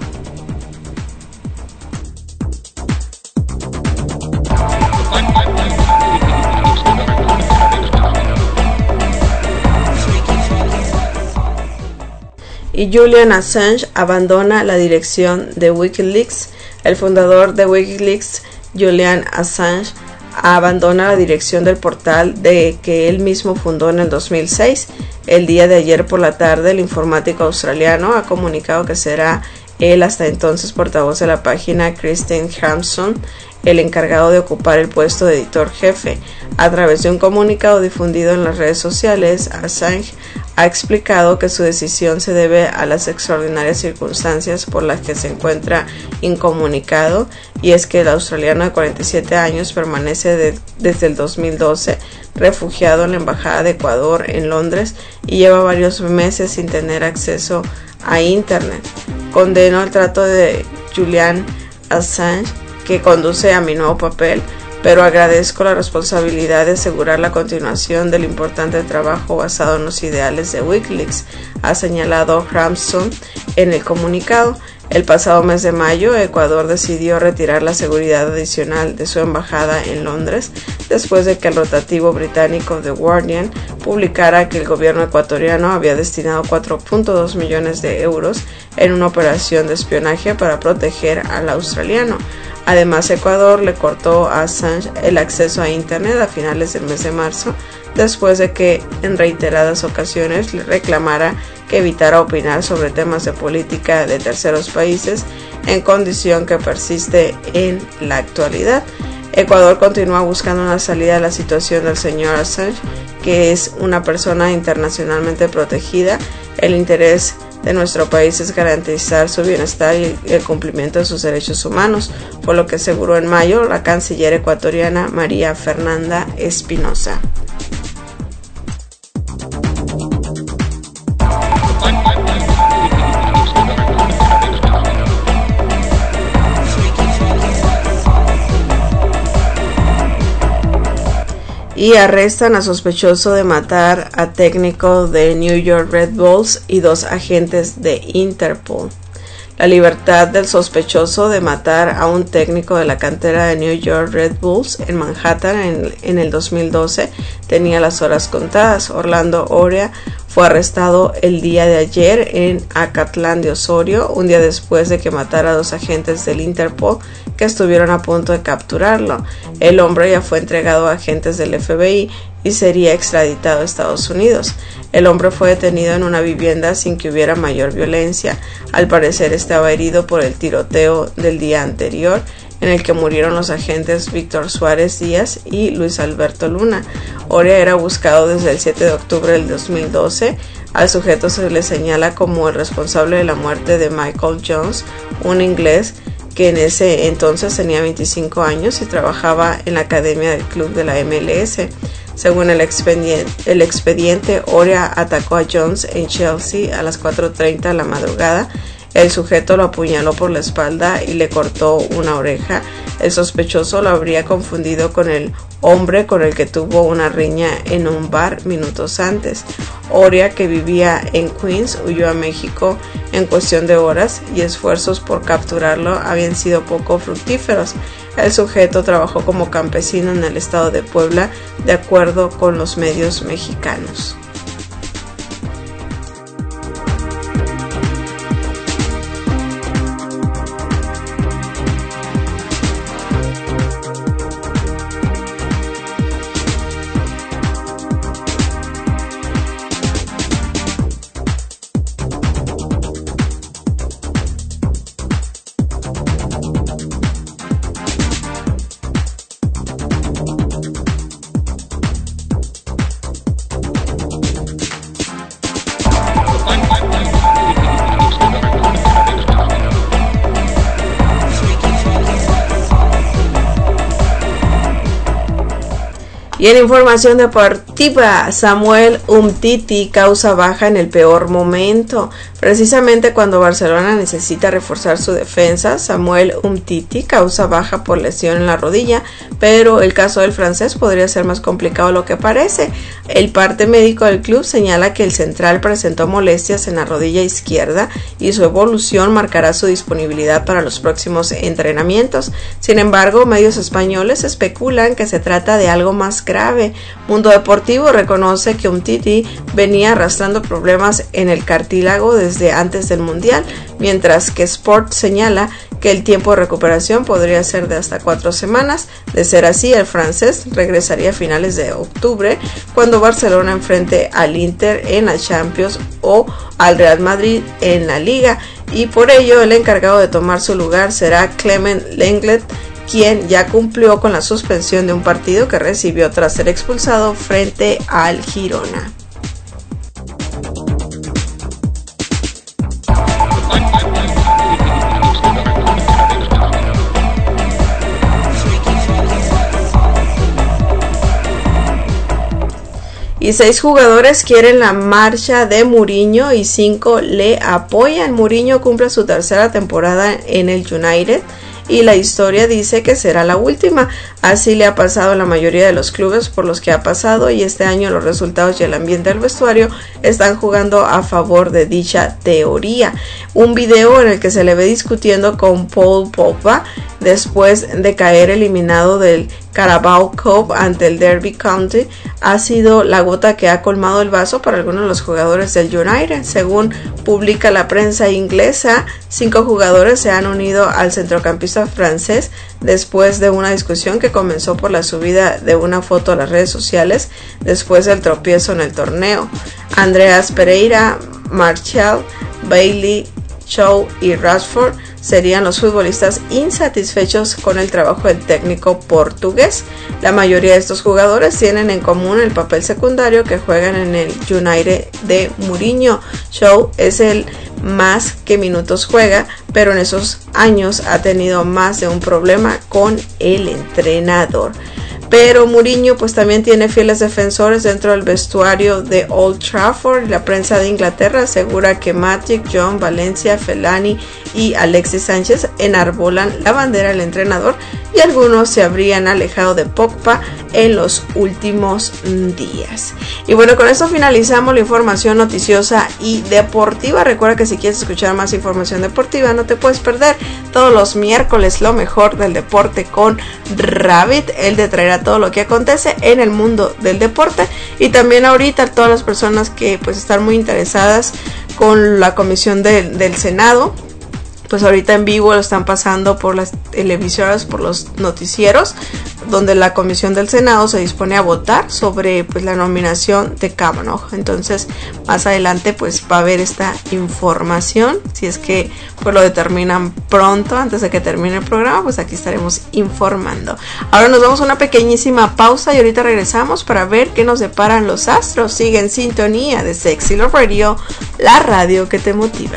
Y Julian Assange abandona la dirección de Wikileaks. El fundador de Wikileaks, Julian Assange, abandona la dirección del portal de que él mismo fundó en el dos mil seis. El día de ayer por la tarde, el informático australiano ha comunicado que será el hasta entonces portavoz de la página, Christine Hampson, el encargado de ocupar el puesto de editor jefe. A través de un comunicado difundido en las redes sociales, Assange ha explicado que su decisión se debe a las extraordinarias circunstancias por las que se encuentra incomunicado, y es que el australiano de cuarenta y siete años permanece de, desde el dos mil doce refugiado en la Embajada de Ecuador en Londres y lleva varios meses sin tener acceso a Internet. Condeno el trato de Julian Assange, que conduce a mi nuevo papel, pero agradezco la responsabilidad de asegurar la continuación del importante trabajo basado en los ideales de Wikileaks, ha señalado Hampson en el comunicado. El pasado mes de mayo, Ecuador decidió retirar la seguridad adicional de su embajada en Londres, después de que el rotativo británico The Guardian publicara que el gobierno ecuatoriano había destinado cuatro punto dos millones de euros en una operación de espionaje para proteger al australiano. Además, Ecuador le cortó a Assange el acceso a Internet a finales del mes de marzo, después de que en reiteradas ocasiones le reclamara que evitara opinar sobre temas de política de terceros países, en condición que persiste en la actualidad. Ecuador continúa buscando una salida a la situación del señor Assange, que es una persona internacionalmente protegida. El interés de nuestro país es garantizar su bienestar y el cumplimiento de sus derechos humanos, por lo que aseguró en mayo la canciller ecuatoriana María Fernanda Espinosa. Y arrestan a sospechoso de matar a técnico de New York Red Bulls y dos agentes de Interpol. La libertad del sospechoso de matar a un técnico de la cantera de New York Red Bulls en Manhattan en, en el dos mil doce tenía las horas contadas. Orlando Oria fue arrestado el día de ayer en Acatlán de Osorio, un día después de que matara a dos agentes del Interpol que estuvieron a punto de capturarlo. El hombre ya fue entregado a agentes del F B I y sería extraditado a Estados Unidos. El hombre fue detenido en una vivienda sin que hubiera mayor violencia. Al parecer estaba herido por el tiroteo del día anterior, en el que murieron los agentes Víctor Suárez Díaz y Luis Alberto Luna. Oria era buscado desde el siete de octubre del dos mil doce. Al sujeto se le señala como el responsable de la muerte de Michael Jones, un inglés que en ese entonces tenía veinticinco años y trabajaba en la academia del club de la M L S. Según el expediente, el expediente, Oria atacó a Jones en Chelsea a las cuatro treinta de la madrugada. El sujeto lo apuñaló por la espalda y le cortó una oreja. El sospechoso lo habría confundido con el hombre con el que tuvo una riña en un bar minutos antes. Oria, que vivía en Queens, huyó a México en cuestión de horas y esfuerzos por capturarlo habían sido poco fructíferos. El sujeto trabajó como campesino en el estado de Puebla, de acuerdo con los medios mexicanos. Y en información deportiva, Samuel Umtiti causa baja en el peor momento. Precisamente cuando Barcelona necesita reforzar su defensa, Samuel Umtiti causa baja por lesión en la rodilla, pero el caso del francés podría ser más complicado de lo que parece. El parte médico del club señala que el central presentó molestias en la rodilla izquierda y su evolución marcará su disponibilidad para los próximos entrenamientos. Sin embargo, medios españoles especulan que se trata de algo más grave. Mundo Deportivo reconoce que Umtiti venía arrastrando problemas en el cartílago desde antes del Mundial, mientras que Sport señala que el tiempo de recuperación podría ser de hasta cuatro semanas. De ser así, el francés regresaría a finales de octubre, cuando Barcelona enfrente al Inter en la Champions o al Real Madrid en la Liga, y por ello el encargado de tomar su lugar será Clement Lenglet, quien ya cumplió con la suspensión de un partido que recibió tras ser expulsado frente al Girona. Y seis jugadores quieren la marcha de Mourinho y cinco le apoyan. Mourinho cumple su tercera temporada en el United y la historia dice que será la última. Así le ha pasado a la mayoría de los clubes por los que ha pasado, y este año los resultados y el ambiente del vestuario están jugando a favor de dicha teoría. Un video en el que se le ve discutiendo con Paul Pogba después de caer eliminado del Carabao Cup ante el Derby County ha sido la gota que ha colmado el vaso para algunos de los jugadores del United. Según publica la prensa inglesa, cinco jugadores se han unido al centrocampista francés después de una discusión que comenzó por la subida de una foto a las redes sociales después del tropiezo en el torneo. Andreas Pereira, Martial, Bailey, Shaw y Rashford serían los futbolistas insatisfechos con el trabajo del técnico portugués. La mayoría de estos jugadores tienen en común el papel secundario que juegan en el United de Mourinho. Shaw es el más que minutos juega, pero en esos años ha tenido más de un problema con el entrenador. Pero Mourinho pues también tiene fieles defensores dentro del vestuario de Old Trafford. La prensa de Inglaterra asegura que Magic, John, Valencia, Fellaini y Alexis Sánchez enarbolan la bandera del entrenador, y algunos se habrían alejado de Pogba en los últimos días. Y bueno, con esto finalizamos la información noticiosa y deportiva. Recuerda que si quieres escuchar más información deportiva, no te puedes perder todos los miércoles lo mejor del deporte con Rabbit. Él te traerá todo lo que acontece en el mundo del deporte, y también ahorita todas las personas que pues están muy interesadas con la comisión de, del Senado, pues ahorita en vivo lo están pasando por las televisoras, por los noticieros, donde la comisión del Senado se dispone a votar sobre pues la nominación de Kavanaugh. Entonces más adelante pues va a haber esta información, si es que pues lo determinan pronto, antes de que termine el programa, pues aquí estaremos informando. Ahora nos vamos a una pequeñísima pausa y ahorita regresamos para ver qué nos deparan los astros. Sigue en sintonía de Sexy Love Radio, la radio que te motiva.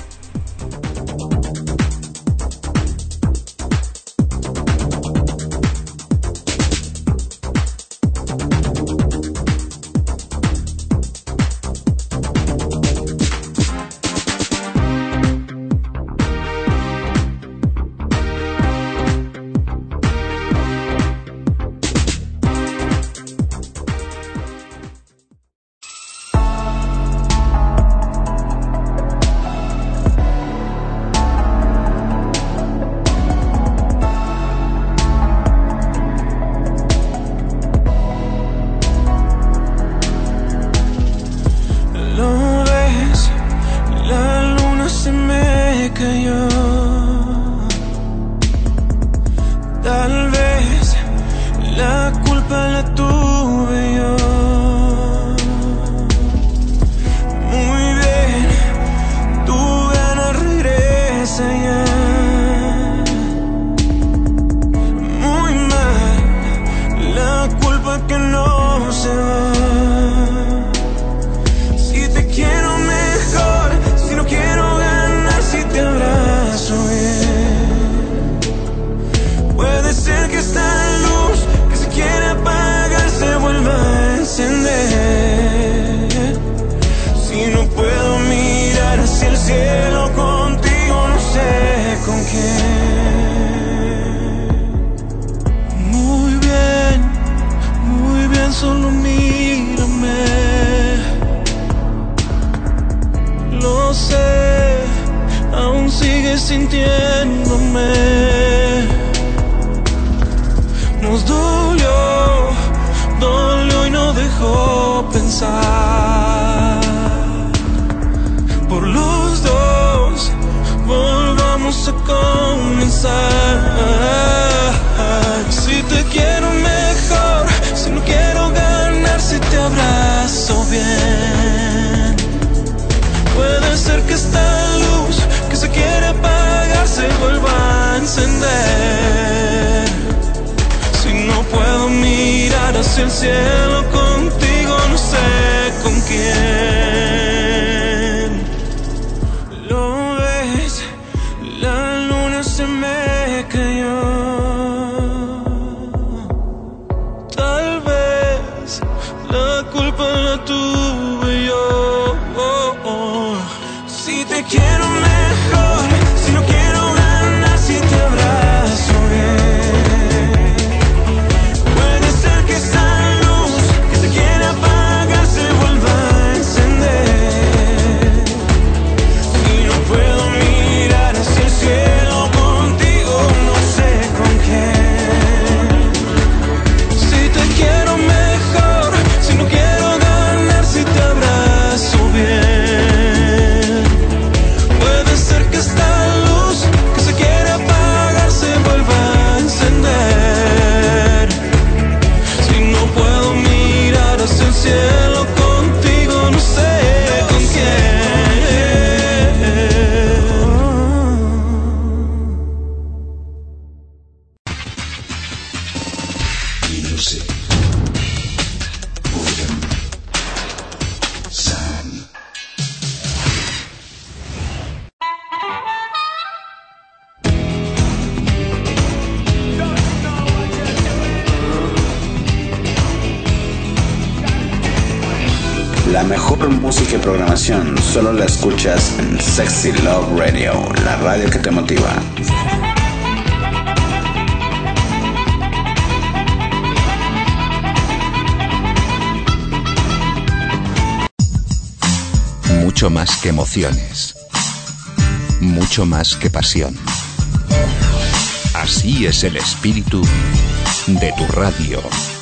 El cielo contigo, no sé con quién. Lo ves, la luna se me cayó. Tal vez la culpa la tuve yo. Oh, oh. Si te quiero mejor, si no quiero ganar, si te abrazo bien. Puede ser que esta luz Joseph, William, Sam. La mejor música y programación solo la escuchas en Sexy Love Radio, la radio que te motiva. Mucho más que emociones, mucho más que pasión. Así es el espíritu de tu radio.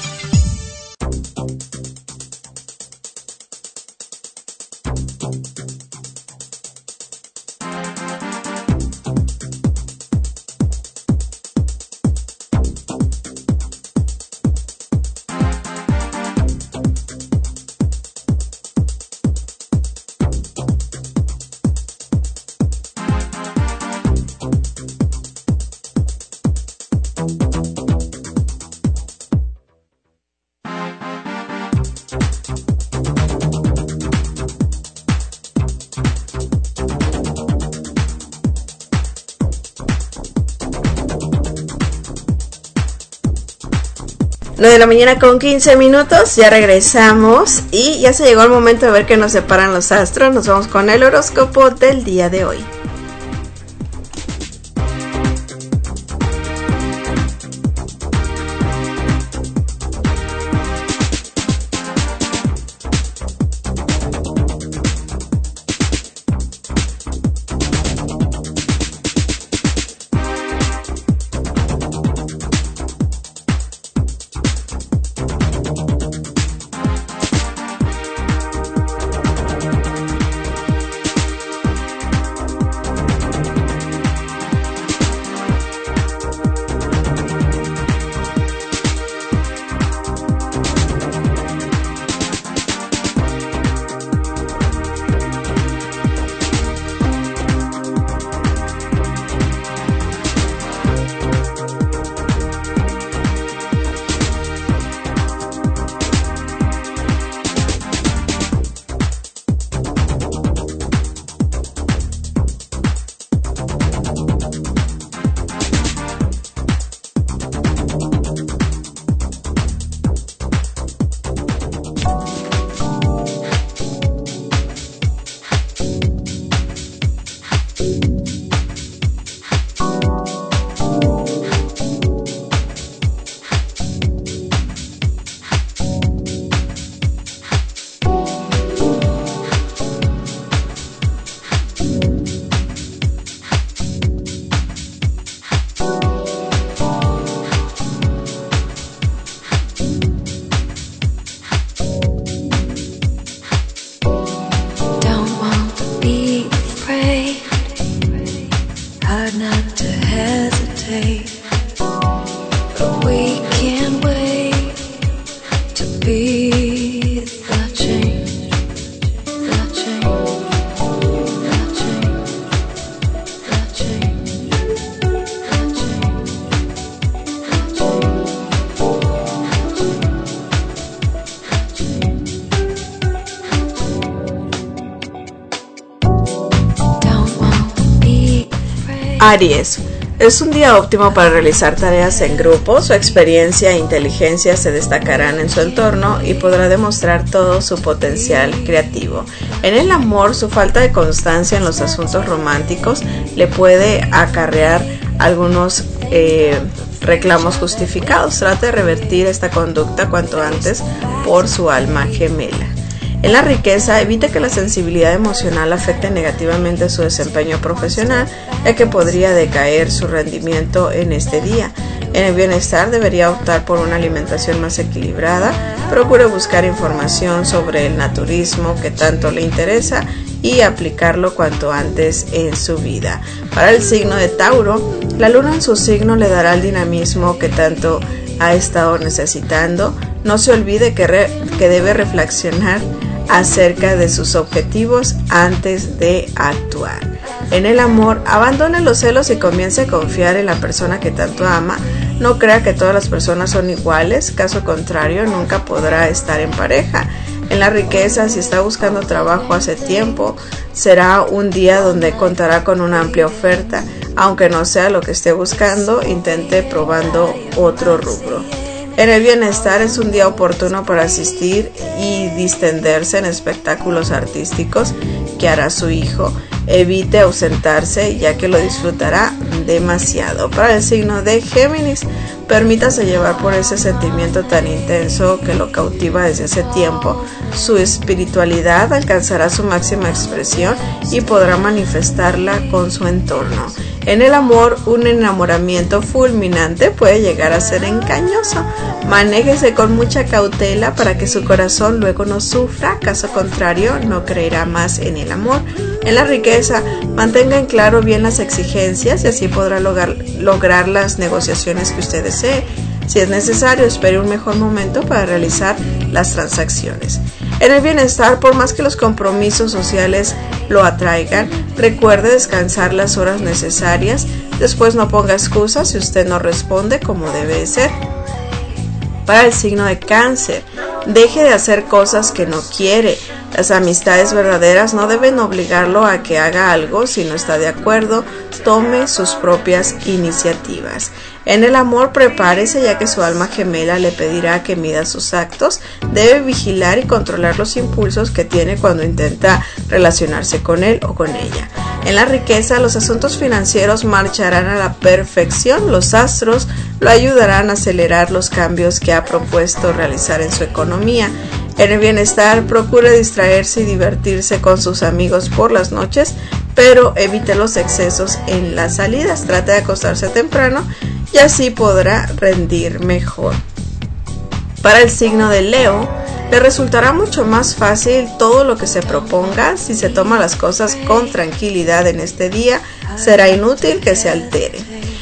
nueve de la mañana con quince minutos, ya regresamos y ya se llegó el momento de ver que nos separan los astros. Nos vamos con el horóscopo del día de hoy. Aries, es un día óptimo para realizar tareas en grupo. Su experiencia e inteligencia se destacarán en su entorno y podrá demostrar todo su potencial creativo. En el amor, su falta de constancia en los asuntos románticos le puede acarrear algunos eh, reclamos justificados. Trate de revertir esta conducta cuanto antes por su alma gemela. En la riqueza, evite que la sensibilidad emocional afecte negativamente su desempeño profesional, ya que podría decaer su rendimiento en este día. En el bienestar, debería optar por una alimentación más equilibrada. Procure buscar información sobre el naturismo que tanto le interesa y aplicarlo cuanto antes en su vida. Para el signo de Tauro, la luna en su signo le dará el dinamismo que tanto ha estado necesitando. No se olvide que, re, que debe reflexionar acerca de sus objetivos antes de actuar. En el amor, abandone los celos y comience a confiar en la persona que tanto ama. No crea que todas las personas son iguales, caso contrario nunca podrá estar en pareja. En la riqueza, si está buscando trabajo hace tiempo, será un día donde contará con una amplia oferta. Aunque no sea lo que esté buscando, intente probando otro rubro. En el bienestar, es un día oportuno para asistir y distenderse en espectáculos artísticos que hará su hijo. Evite ausentarse, ya que lo disfrutará demasiado. Para el signo de Géminis, permítase llevar por ese sentimiento tan intenso que lo cautiva desde hace tiempo. Su espiritualidad alcanzará su máxima expresión y podrá manifestarla con su entorno. En el amor, un enamoramiento fulminante puede llegar a ser engañoso. Manéjese con mucha cautela para que su corazón luego no sufra, caso contrario no creerá más en el amor. En la riqueza, mantenga en claro bien las exigencias y así podrá lograr, lograr las negociaciones que usted desee. Si es necesario, espere un mejor momento para realizar las transacciones. En el bienestar, por más que los compromisos sociales lo atraigan, recuerde descansar las horas necesarias. Después no ponga excusas si usted no responde como debe de ser. Para el signo de Cáncer, deje de hacer cosas que no quiere. Las amistades verdaderas no deben obligarlo a que haga algo si no está de acuerdo. Tome sus propias iniciativas. En el amor, prepárese, ya que su alma gemela le pedirá que mida sus actos. Debe vigilar y controlar los impulsos que tiene cuando intenta relacionarse con él o con ella. En la riqueza, los asuntos financieros marcharán a la perfección. Los astros lo ayudarán a acelerar los cambios que ha propuesto realizar en su economía. En el bienestar, procure distraerse y divertirse con sus amigos por las noches, pero evite los excesos en las salidas. Trate de acostarse temprano y así podrá rendir mejor. Para el signo de Leo, le resultará mucho más fácil todo lo que se proponga. Si se toma las cosas con tranquilidad en este día, será inútil que se altere.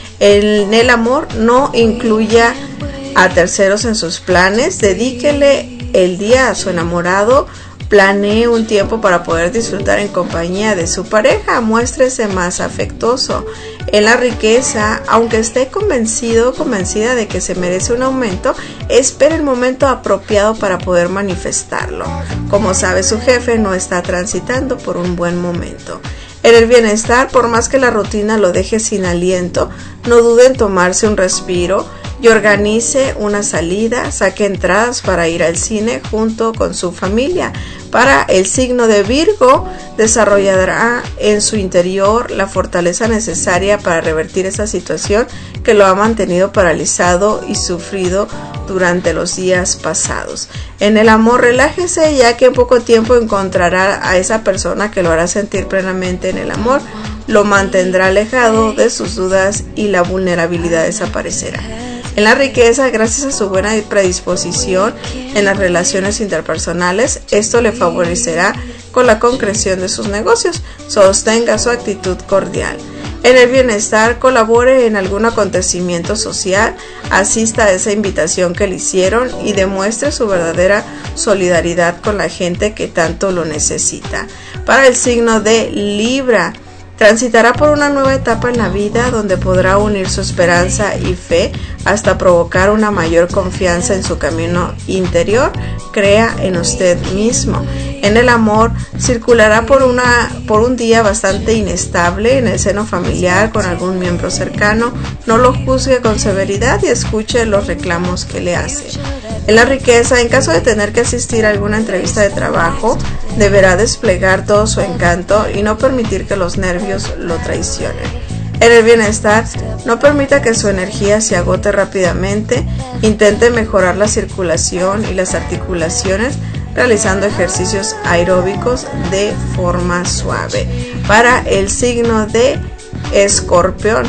En el amor, no incluya a terceros en sus planes. Dedíquele el día a su enamorado. Planee un tiempo para poder disfrutar en compañía de su pareja. Muéstrese más afectuoso. En la riqueza, aunque esté convencido convencida de que se merece un aumento, espere el momento apropiado para poder manifestarlo. Como sabe, su jefe no está transitando por un buen momento. En el bienestar, por más que la rutina lo deje sin aliento, no dude en tomarse un respiro y organice una salida. Saque entradas para ir al cine junto con su familia. Para el signo de Virgo, desarrollará en su interior la fortaleza necesaria para revertir esa situación que lo ha mantenido paralizado y sufrido durante los días pasados. En el amor, relájese, ya que en poco tiempo encontrará a esa persona que lo hará sentir plenamente en el amor. Lo mantendrá alejado de sus dudas y la vulnerabilidad desaparecerá. En la riqueza, gracias a su buena predisposición en las relaciones interpersonales, esto le favorecerá con la concreción de sus negocios. Sostenga su actitud cordial. En el bienestar, colabore en algún acontecimiento social, asista a esa invitación que le hicieron y demuestre su verdadera solidaridad con la gente que tanto lo necesita. Para el signo de Libra, transitará por una nueva etapa en la vida donde podrá unir su esperanza y fe hasta provocar una mayor confianza en su camino interior. Crea en usted mismo. En el amor, circulará por, una, por un día bastante inestable en el seno familiar con algún miembro cercano. No lo juzgue con severidad y escuche los reclamos que le hace. En la riqueza, en caso de tener que asistir a alguna entrevista de trabajo, deberá desplegar todo su encanto y no permitir que los nervios lo traicionen. En el bienestar, no permita que su energía se agote rápidamente. Intente mejorar la circulación y las articulaciones realizando ejercicios aeróbicos de forma suave. Para el signo de Escorpión,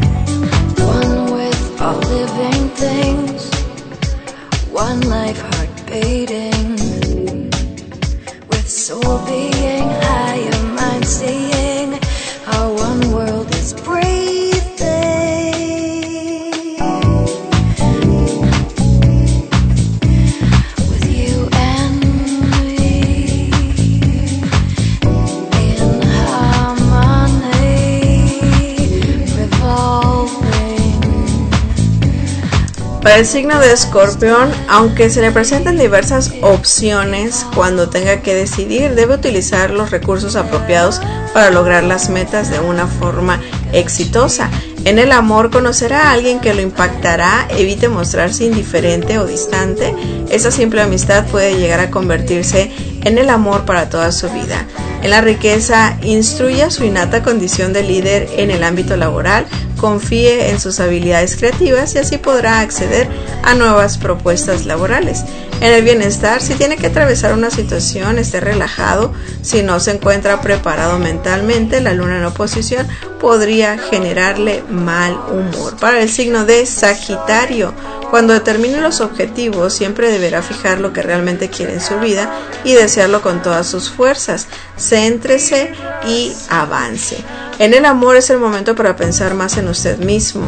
one life, heart soul being, higher mind seeing, our one world is breathing. With you and me in harmony, revolving. Para el signo de Escorpión, aunque se le presenten diversas opciones cuando tenga que decidir, debe utilizar los recursos apropiados para lograr las metas de una forma exitosa. En el amor, conocerá a alguien que lo impactará, evite mostrarse indiferente o distante. Esa simple amistad puede llegar a convertirse en el amor para toda su vida. En la riqueza, instruya su innata condición de líder en el ámbito laboral, confíe en sus habilidades creativas y así podrá acceder a nuevas propuestas laborales. En el bienestar, si tiene que atravesar una situación, esté relajado. Si no se encuentra preparado mentalmente, la luna en oposición podría generarle mal humor. Para el signo de Sagitario, cuando determine los objetivos, siempre deberá fijar lo que realmente quiere en su vida y desearlo con todas sus fuerzas. Céntrese y avance. En el amor es el momento para pensar más en usted mismo.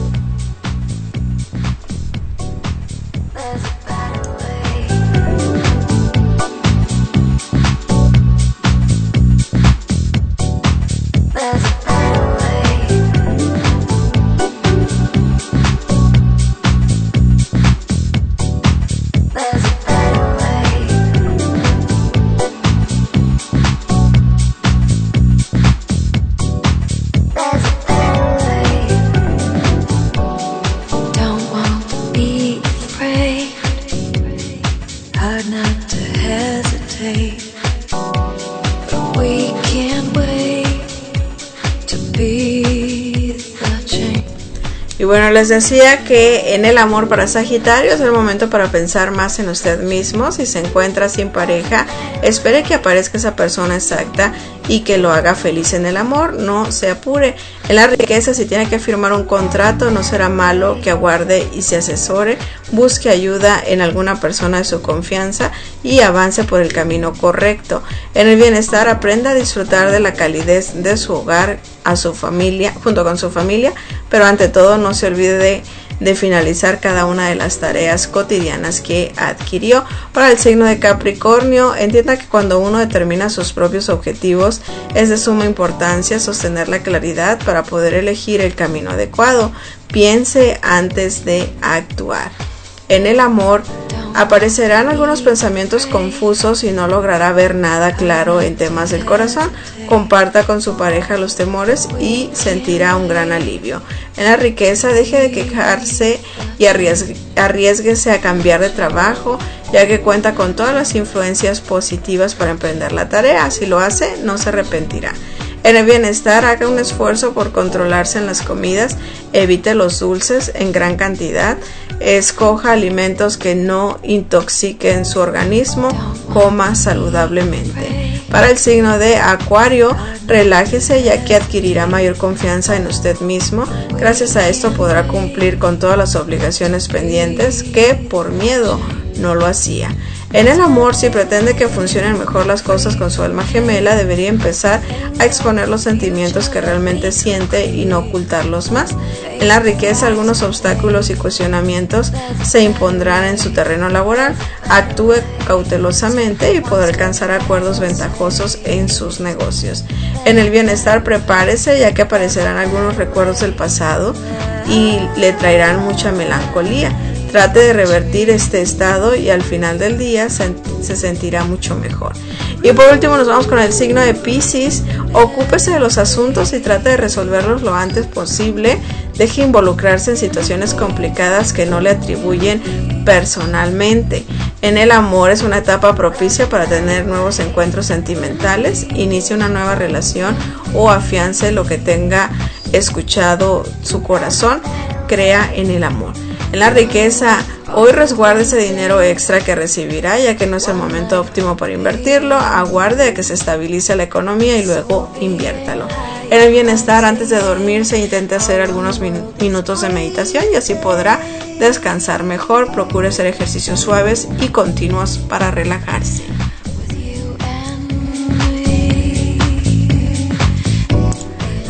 Y bueno, les decía que en el amor para Sagitario es el momento para pensar más en usted mismo. Si se encuentra sin pareja, espere que aparezca esa persona exacta y que lo haga feliz en el amor, no se apure. En la riqueza, si tiene que firmar un contrato, no será malo que aguarde y se asesore, busque ayuda en alguna persona de su confianza y avance por el camino correcto. En el bienestar, aprenda a disfrutar de la calidez de su hogar a su familia, junto con su familia, pero ante todo no se olvide de, de finalizar cada una de las tareas cotidianas que adquirió. Para el signo de Capricornio, entienda que cuando uno determina sus propios objetivos es de suma importancia sostener la claridad para poder elegir el camino adecuado. Piense antes de actuar. En el amor, aparecerán algunos pensamientos confusos y no logrará ver nada claro en temas del corazón. Comparta con su pareja los temores y sentirá un gran alivio. En la riqueza, deje de quejarse y arriesgue, arriésguese a cambiar de trabajo, ya que cuenta con todas las influencias positivas para emprender la tarea. Si lo hace, no se arrepentirá. En el bienestar, haga un esfuerzo por controlarse en las comidas, evite los dulces en gran cantidad, escoja alimentos que no intoxiquen su organismo, coma saludablemente. Para el signo de Acuario, relájese ya que adquirirá mayor confianza en usted mismo. Gracias a esto podrá cumplir con todas las obligaciones pendientes que por miedo no lo hacía. En el amor, si pretende que funcionen mejor las cosas con su alma gemela, debería empezar a exponer los sentimientos que realmente siente y no ocultarlos más. En la riqueza, algunos obstáculos y cuestionamientos se impondrán en su terreno laboral. Actúe cautelosamente y podrá alcanzar acuerdos ventajosos en sus negocios. En el bienestar, prepárese ya que aparecerán algunos recuerdos del pasado y le traerán mucha melancolía. Trate de revertir este estado y al final del día se, se sentirá mucho mejor. Y por último nos vamos con el signo de Piscis. Ocúpese de los asuntos y trate de resolverlos lo antes posible. Deje involucrarse en situaciones complicadas que no le atribuyen personalmente. En el amor es una etapa propicia para tener nuevos encuentros sentimentales. Inicie una nueva relación o afiance lo que tenga escuchado su corazón. Crea en el amor. En la riqueza, hoy resguarde ese dinero extra que recibirá, ya que no es el momento óptimo para invertirlo. Aguarde a que se estabilice la economía y luego inviértalo. En el bienestar, antes de dormirse, intente hacer algunos min- minutos de meditación y así podrá descansar mejor. Procure hacer ejercicios suaves y continuos para relajarse. With you and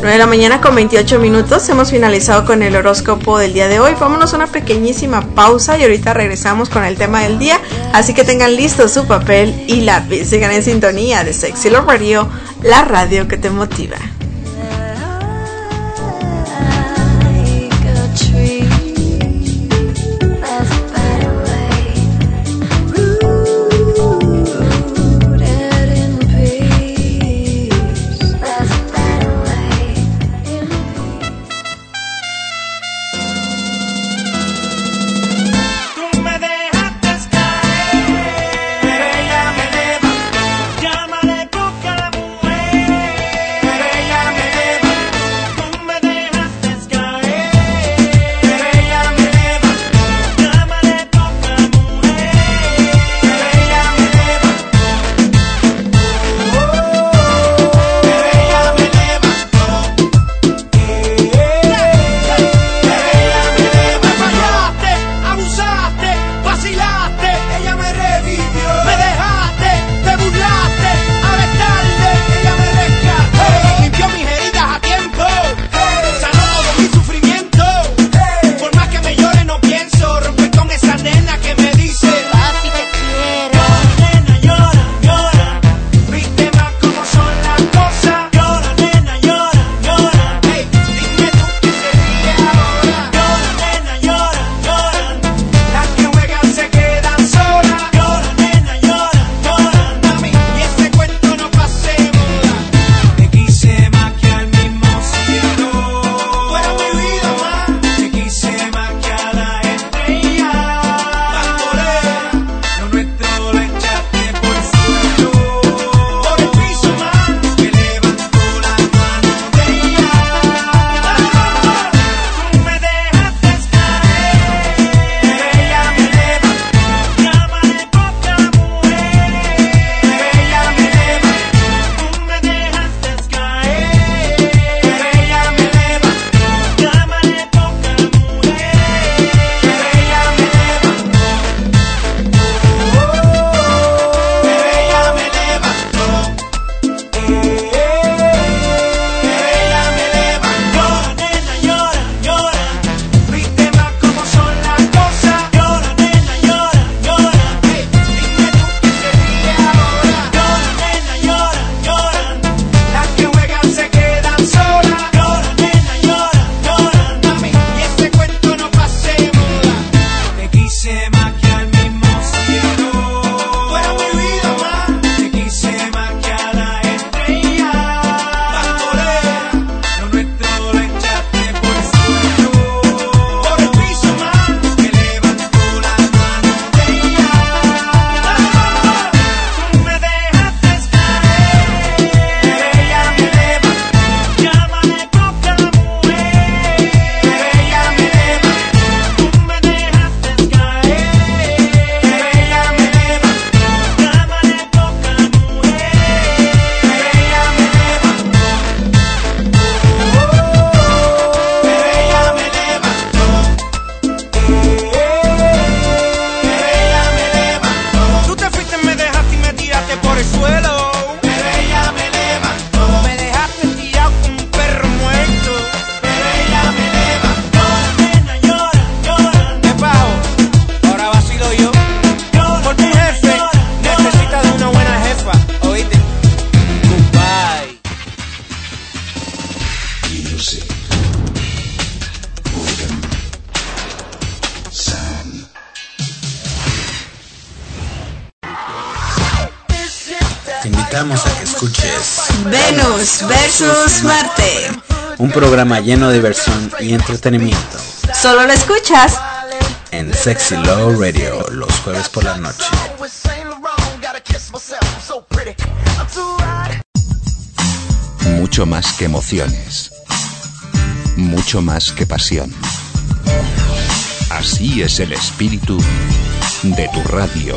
nueve de la mañana con veintiocho minutos. Hemos finalizado con el horóscopo del día de hoy. Vámonos a una pequeñísima pausa y ahorita regresamos con el tema del día. Así que tengan listo su papel y lápiz. Sigan en sintonía de Sexy Love Radio, la radio que te motiva. Te invitamos a que escuches Venus versus Marte, un programa lleno de diversión y entretenimiento. Solo lo escuchas en Sexy Love Radio los jueves por la noche. Mucho más que emociones, mucho más que pasión. Así es el espíritu de tu radio.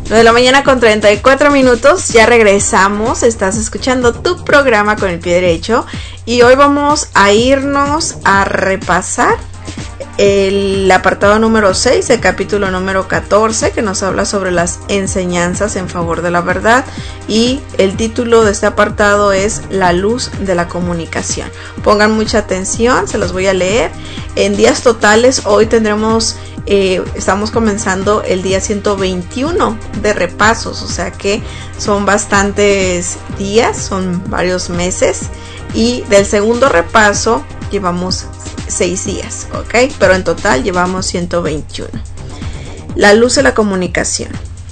nueve de la mañana con treinta y cuatro minutos, ya regresamos, estás escuchando tu programa Con el Pie Derecho y hoy vamos a irnos a repasar el apartado número seis del capítulo número catorce, que nos habla sobre las enseñanzas en favor de la verdad, y el título de este apartado es La luz de la comunicación. Pongan mucha atención, se los voy a leer. En días totales hoy tendremos eh, estamos comenzando el día ciento veintiuno de repasos, o sea que son bastantes días, son varios meses, y del segundo repaso llevamos seis días, ok, pero en total llevamos ciento veintiuno. La luz de la comunicación.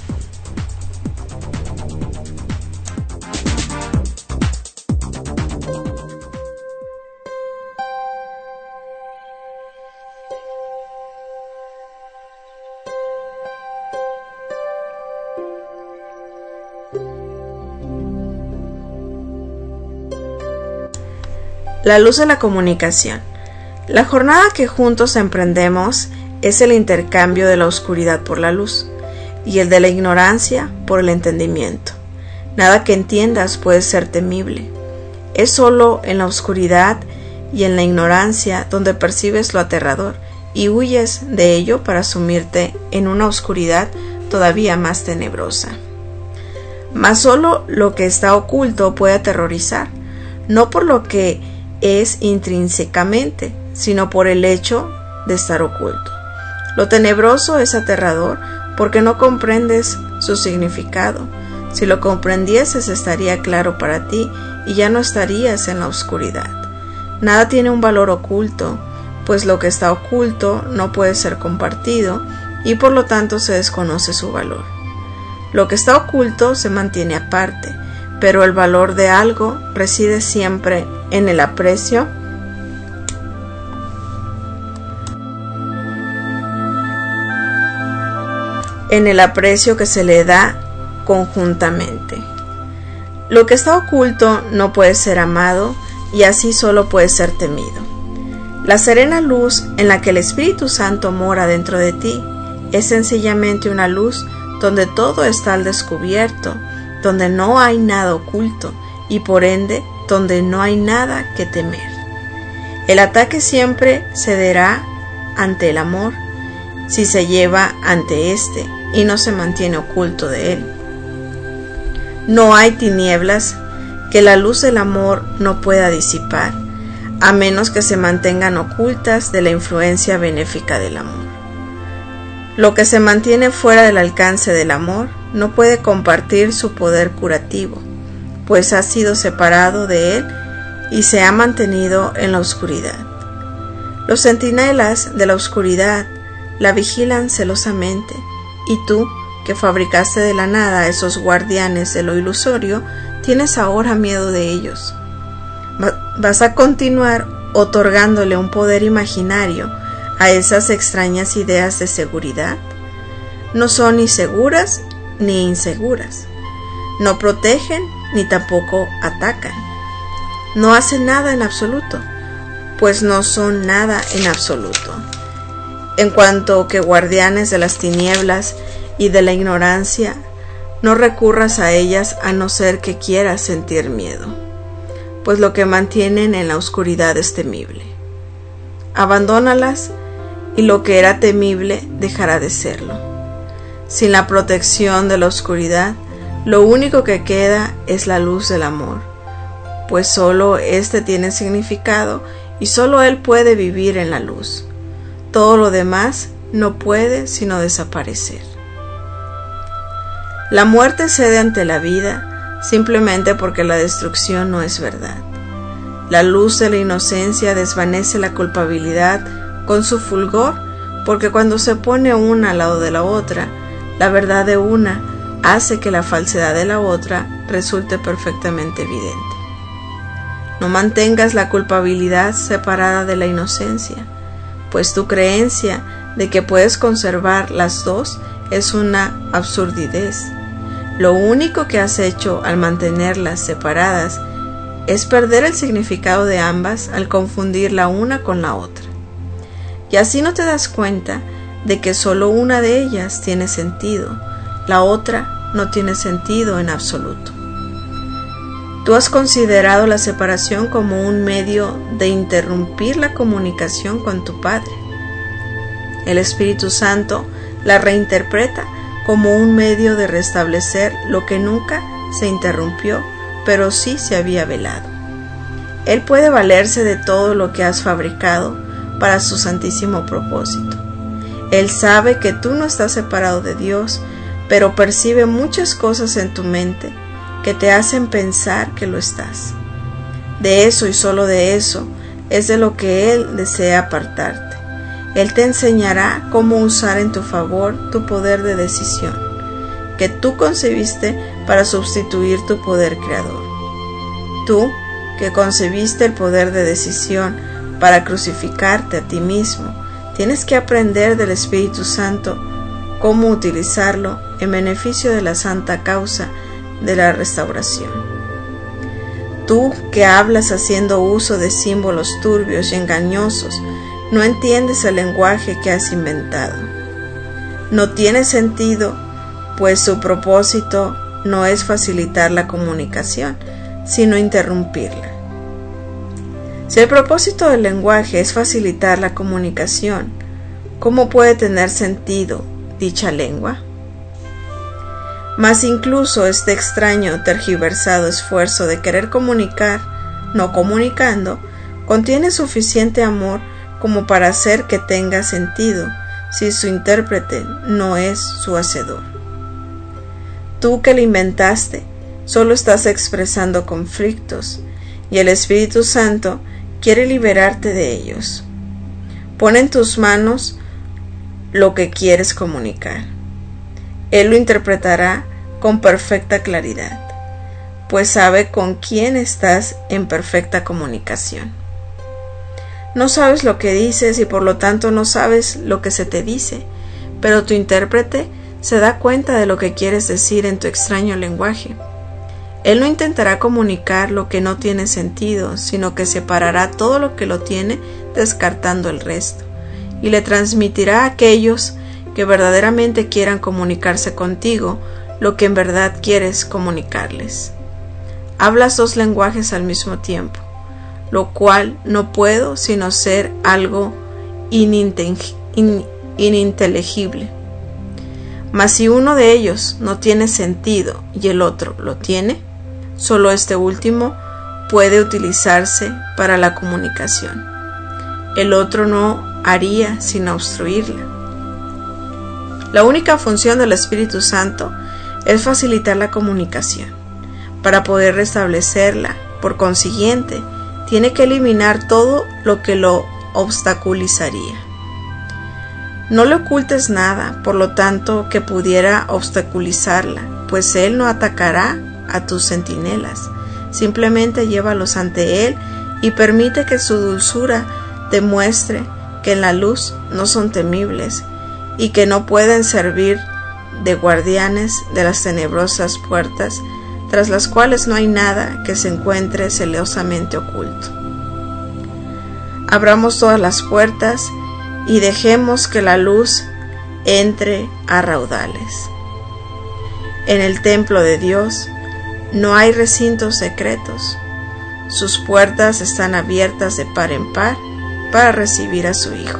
La luz de la comunicación. La jornada que juntos emprendemos es el intercambio de la oscuridad por la luz y el de la ignorancia por el entendimiento. Nada que entiendas puede ser temible. Es solo en la oscuridad y en la ignorancia donde percibes lo aterrador y huyes de ello para sumirte en una oscuridad todavía más tenebrosa. Mas solo lo que está oculto puede aterrorizar, no por lo que es intrínsecamente, sino por el hecho de estar oculto. Lo tenebroso es aterrador porque no comprendes su significado. Si lo comprendieses estaría claro para ti y ya no estarías en la oscuridad. Nada tiene un valor oculto, pues lo que está oculto no puede ser compartido y por lo tanto se desconoce su valor. Lo que está oculto se mantiene aparte, pero el valor de algo reside siempre en el aprecio en el aprecio que se le da conjuntamente. Lo que está oculto no puede ser amado y así solo puede ser temido. La serena luz en la que el Espíritu Santo mora dentro de ti es sencillamente una luz donde todo está al descubierto, donde no hay nada oculto y por ende donde no hay nada que temer. El ataque siempre cederá ante el amor si se lleva ante éste y no se mantiene oculto de él. No hay tinieblas que la luz del amor no pueda disipar, a menos que se mantengan ocultas de la influencia benéfica del amor. Lo que se mantiene fuera del alcance del amor no puede compartir su poder curativo, pues ha sido separado de él y se ha mantenido en la oscuridad. Los centinelas de la oscuridad la vigilan celosamente, y tú, que fabricaste de la nada esos guardianes de lo ilusorio, tienes ahora miedo de ellos. ¿Vas a continuar otorgándole un poder imaginario a esas extrañas ideas de seguridad? No son ni seguras ni inseguras. No protegen ni tampoco atacan. No hacen nada en absoluto, pues no son nada en absoluto. En cuanto que guardianes de las tinieblas y de la ignorancia, no recurras a ellas a no ser que quieras sentir miedo, pues lo que mantienen en la oscuridad es temible. Abandónalas y lo que era temible dejará de serlo. Sin la protección de la oscuridad, lo único que queda es la luz del amor, pues solo éste tiene significado y solo él puede vivir en la luz. Todo lo demás no puede sino desaparecer. La muerte cede ante la vida simplemente porque la destrucción no es verdad. La luz de la inocencia desvanece la culpabilidad con su fulgor, porque cuando se pone una al lado de la otra, la verdad de una hace que la falsedad de la otra resulte perfectamente evidente. No mantengas la culpabilidad separada de la inocencia, pues tu creencia de que puedes conservar las dos es una absurdidez. Lo único que has hecho al mantenerlas separadas es perder el significado de ambas al confundir la una con la otra. Y así no te das cuenta de que solo una de ellas tiene sentido, la otra no tiene sentido en absoluto. Tú has considerado la separación como un medio de interrumpir la comunicación con tu Padre. El Espíritu Santo la reinterpreta como un medio de restablecer lo que nunca se interrumpió, pero sí se había velado. Él puede valerse de todo lo que has fabricado para su santísimo propósito. Él sabe que tú no estás separado de Dios, pero percibe muchas cosas en tu mente que te hacen pensar que lo estás. De eso y solo de eso es de lo que Él desea apartarte. Él te enseñará cómo usar en tu favor tu poder de decisión, que tú concebiste para sustituir tu poder creador. Tú, que concebiste el poder de decisión para crucificarte a ti mismo, tienes que aprender del Espíritu Santo cómo utilizarlo en beneficio de la santa causa de la restauración. Tú, que hablas haciendo uso de símbolos turbios y engañosos, no entiendes el lenguaje que has inventado. No tiene sentido, pues su propósito no es facilitar la comunicación, sino interrumpirla. Si el propósito del lenguaje es facilitar la comunicación, ¿cómo puede tener sentido dicha lengua? Mas incluso este extraño tergiversado esfuerzo de querer comunicar, no comunicando, contiene suficiente amor como para hacer que tenga sentido si su intérprete no es su hacedor. Tú que lo inventaste, solo estás expresando conflictos, y el Espíritu Santo quiere liberarte de ellos. Pon en tus manos lo que quieres comunicar. Él lo interpretará con perfecta claridad, pues sabe con quién estás en perfecta comunicación. No sabes lo que dices y por lo tanto no sabes lo que se te dice, pero tu intérprete se da cuenta de lo que quieres decir en tu extraño lenguaje. Él no intentará comunicar lo que no tiene sentido, sino que separará todo lo que lo tiene, descartando el resto, y le transmitirá a aquellos que verdaderamente quieran comunicarse contigo lo que en verdad quieres comunicarles. Hablas dos lenguajes al mismo tiempo, lo cual no puedo sino ser algo ininteligible. Mas si uno de ellos no tiene sentido y el otro lo tiene, solo este último puede utilizarse para la comunicación. El otro no haría sino obstruirla. La única función del Espíritu Santo es facilitar la comunicación. Para poder restablecerla, por consiguiente, tiene que eliminar todo lo que lo obstaculizaría. No le ocultes nada, por lo tanto, que pudiera obstaculizarla, pues Él no atacará a tus centinelas. Simplemente llévalos ante Él y permite que su dulzura demuestre que en la luz no son temibles y que no pueden servir de guardianes de las tenebrosas puertas, tras las cuales no hay nada que se encuentre celosamente oculto. Abramos todas las puertas y dejemos que la luz entre a raudales. En el templo de Dios no hay recintos secretos. Sus puertas están abiertas de par en par para recibir a su Hijo.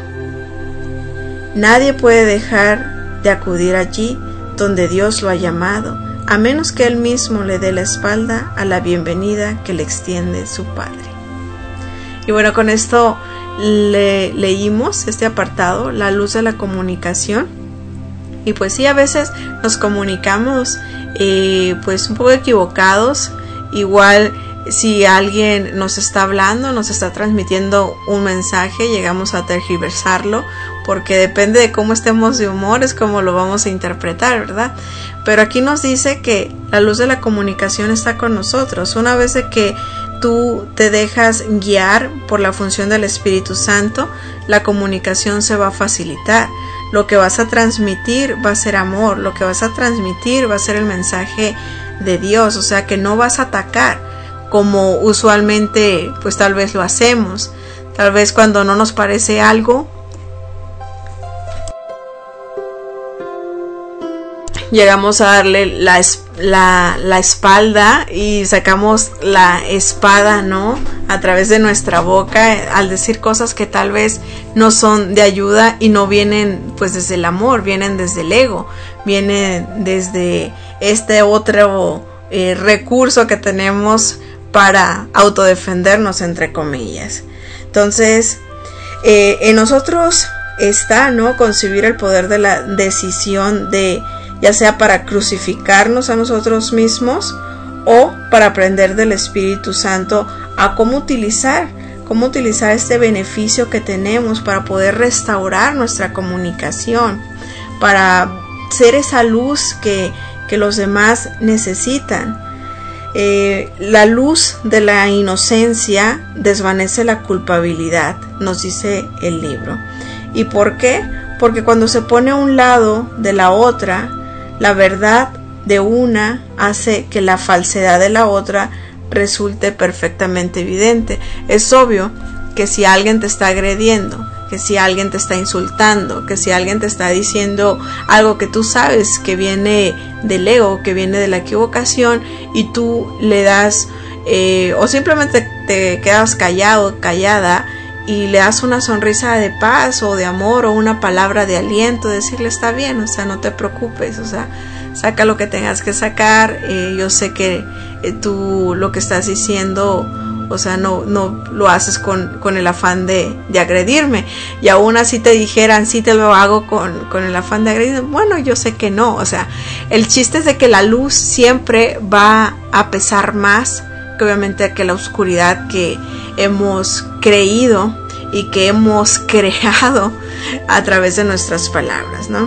Nadie puede dejar de acudir allí donde Dios lo ha llamado, a menos que Él mismo le dé la espalda a la bienvenida que le extiende su Padre. Y bueno, con esto le leímos este apartado, la luz de la comunicación. Y pues sí, a veces nos comunicamos eh, pues un poco equivocados. Igual si alguien nos está hablando, nos está transmitiendo un mensaje, llegamos a tergiversarlo, porque depende de cómo estemos de humor, es como lo vamos a interpretar, ¿verdad? Pero aquí nos dice que la luz de la comunicación está con nosotros. Una vez de que tú te dejas guiar por la función del Espíritu Santo, la comunicación se va a facilitar. Lo que vas a transmitir va a ser amor, lo que vas a transmitir va a ser el mensaje de Dios, o sea que no vas a atacar como usualmente pues tal vez lo hacemos. Tal vez cuando no nos parece algo, llegamos a darle la, la, la espalda y sacamos la espada, ¿no? A través de nuestra boca, al decir cosas que tal vez no son de ayuda y no vienen pues desde el amor, vienen desde el ego, vienen desde este otro eh, recurso que tenemos para autodefendernos, entre comillas. Entonces, eh, en nosotros está, ¿no?, concebir el poder de la decisión de, ya sea para crucificarnos a nosotros mismos o para aprender del Espíritu Santo a cómo utilizar, cómo utilizar este beneficio que tenemos para poder restaurar nuestra comunicación, para ser esa luz que, que los demás necesitan. Eh, la luz de la inocencia desvanece la culpabilidad, nos dice el libro. ¿Y por qué? Porque cuando se pone a un lado de la otra, la verdad de una hace que la falsedad de la otra resulte perfectamente evidente. Es obvio que si alguien te está agrediendo, que si alguien te está insultando, que si alguien te está diciendo algo que tú sabes que viene del ego, que viene de la equivocación, y tú le das eh, o simplemente te quedas callado, callada, y le das una sonrisa de paz o de amor o una palabra de aliento, decirle está bien, o sea, no te preocupes, o sea, saca lo que tengas que sacar, eh, yo sé que eh, tú lo que estás diciendo, o sea, no, no lo haces con, con el afán de, de agredirme, y aún así te dijeran, sí te lo hago con, con el afán de agredirme, bueno, yo sé que no, o sea, el chiste es de que la luz siempre va a pesar más que obviamente que la oscuridad que hemos creído y que hemos creado a través de nuestras palabras, ¿no?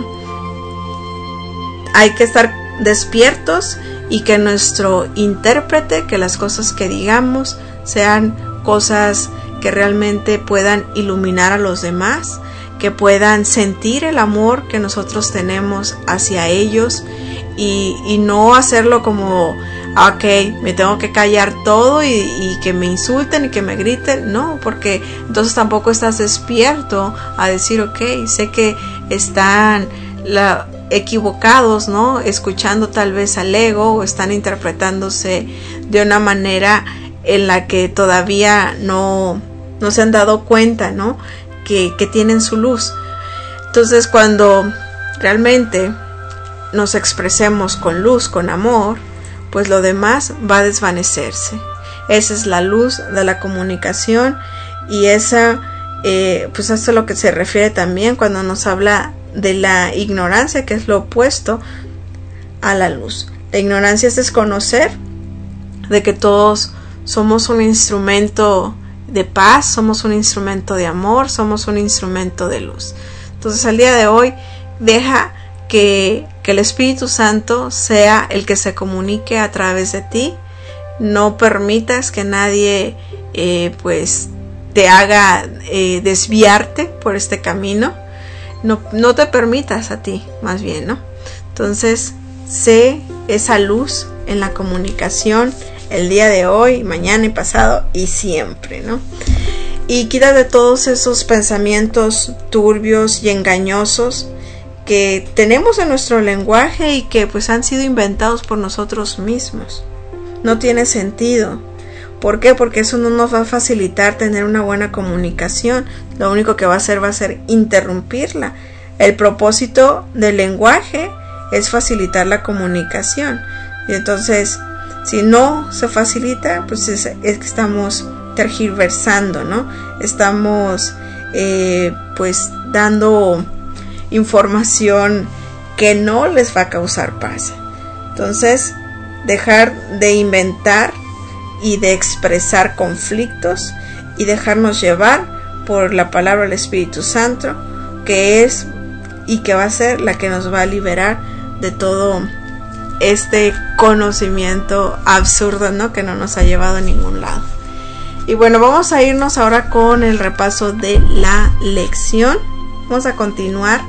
Hay que estar despiertos y que nuestro intérprete, que las cosas que digamos sean cosas que realmente puedan iluminar a los demás, que puedan sentir el amor que nosotros tenemos hacia ellos, y, y no hacerlo como ok, me tengo que callar todo y, y que me insulten y que me griten, no, porque entonces tampoco estás despierto a decir ok, sé que están la, equivocados, ¿no?, escuchando tal vez al ego, o están interpretándose de una manera en la que todavía no, no se han dado cuenta, ¿no?, que, que tienen su luz. Entonces, cuando realmente nos expresemos con luz, con amor, pues lo demás va a desvanecerse. Esa es la luz de la comunicación, y esa eh, pues esto es lo que se refiere también cuando nos habla de la ignorancia, que es lo opuesto a la luz. La ignorancia es desconocer de que todos somos un instrumento de paz, somos un instrumento de amor, somos un instrumento de luz. Entonces, al día de hoy, deja que, que el Espíritu Santo sea el que se comunique a través de ti. No permitas que nadie eh, pues te haga eh, desviarte por este camino. No, no te permitas a ti, más bien, ¿no? Entonces, sé esa luz en la comunicación el día de hoy, mañana y pasado y siempre, ¿no? Y quítate todos esos pensamientos turbios y engañosos que tenemos en nuestro lenguaje y que pues han sido inventados por nosotros mismos. No tiene sentido. ¿Por qué? Porque eso no nos va a facilitar tener una buena comunicación. Lo único que va a hacer va a ser interrumpirla. El propósito del lenguaje es facilitar la comunicación. Y entonces, si no se facilita, pues es, es que estamos tergiversando, ¿no? Estamos eh, pues dando información que no les va a causar paz. Entonces, dejar de inventar y de expresar conflictos y dejarnos llevar por la palabra del Espíritu Santo, que es y que va a ser la que nos va a liberar de todo este conocimiento absurdo, ¿no?, que no nos ha llevado a ningún lado. Y bueno, vamos a irnos ahora con el repaso de la lección. Vamos a continuar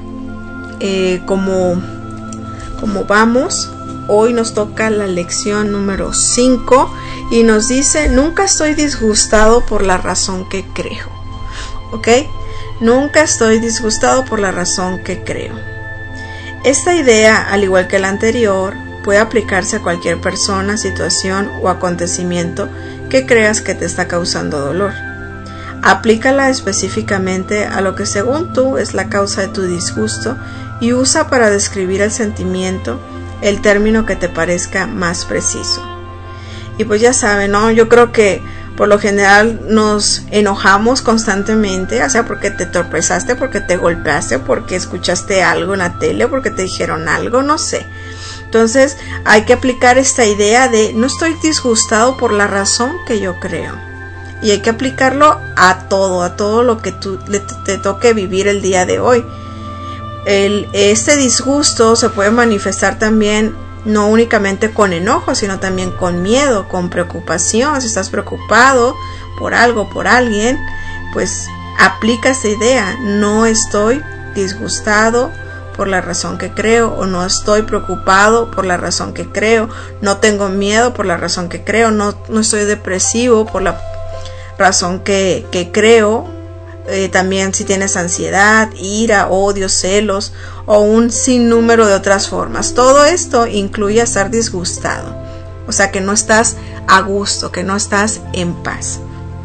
eh, como, como vamos. Hoy nos toca la lección número cinco y nos dice: nunca estoy disgustado por la razón que creo. ¿Ok? Nunca estoy disgustado por la razón que creo. Esta idea, al igual que la anterior, puede aplicarse a cualquier persona, situación o acontecimiento que creas que te está causando dolor. Aplícala específicamente a lo que según tú es la causa de tu disgusto y usa para describir el sentimiento el término que te parezca más preciso. Y pues ya saben, ¿no? Yo creo que por lo general nos enojamos constantemente, o sea, porque te tropezaste, porque te golpeaste, porque escuchaste algo en la tele, porque te dijeron algo, no sé. Entonces hay que aplicar esta idea de no estoy disgustado por la razón que yo creo. Y hay que aplicarlo a todo, a todo lo que tú, te, te toque vivir el día de hoy. El, este disgusto se puede manifestar también no únicamente con enojo, sino también con miedo, con preocupación. Si estás preocupado por algo, por alguien, pues aplica esta idea. No estoy disgustado por la razón que creo, o no estoy preocupado por la razón que creo, no tengo miedo por la razón que creo, no, no estoy depresivo por la razón que, que creo. Eh, también si tienes ansiedad, ira, odio, celos o un sinnúmero de otras formas. Todo esto incluye estar disgustado, o sea que no estás a gusto, que no estás en paz.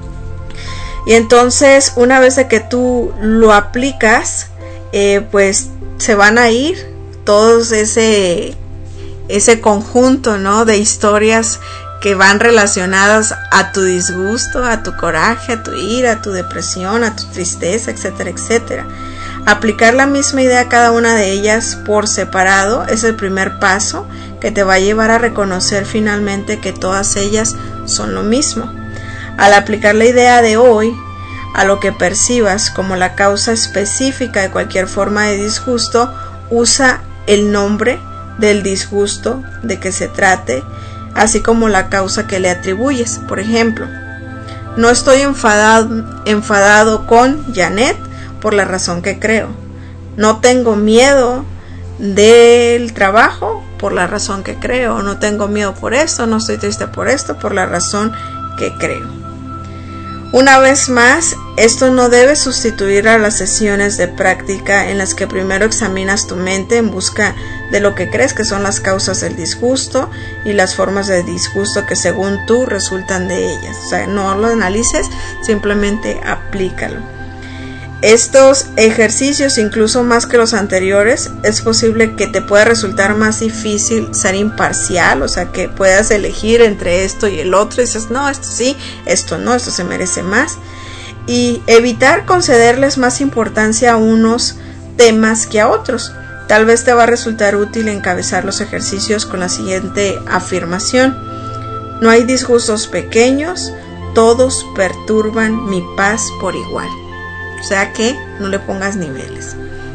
Y entonces una vez de que tú lo aplicas, eh, pues se van a ir todos ese, ese conjunto, ¿no?, de historias que van relacionadas a tu disgusto, a tu coraje, a tu ira, a tu depresión, a tu tristeza, etcétera, etcétera. Aplicar la misma idea a cada una de ellas por separado es el primer paso que te va a llevar a reconocer finalmente que todas ellas son lo mismo. Al aplicar la idea de hoy a lo que percibas como la causa específica de cualquier forma de disgusto, usa el nombre del disgusto de que se trate, así como la causa que le atribuyes. Por ejemplo, no estoy enfadado, enfadado con Janet por la razón que creo. No tengo miedo del trabajo por la razón que creo. No tengo miedo por esto, no estoy triste por esto, por la razón que creo. Una vez más, esto no debe sustituir a las sesiones de práctica en las que primero examinas tu mente en busca de lo que crees que son las causas del disgusto y las formas de disgusto que según tú resultan de ellas. O sea, no lo analices, simplemente aplícalo. Estos ejercicios, incluso más que los anteriores, es posible que te pueda resultar más difícil ser imparcial, o sea, que puedas elegir entre esto y el otro y dices, no, esto sí, esto no, esto se merece más. Y evitar concederles más importancia a unos temas que a otros. Tal vez te va a resultar útil encabezar los ejercicios con la siguiente afirmación: no hay disgustos pequeños, todos perturban mi paz por igual. O sea que no le pongas niveles.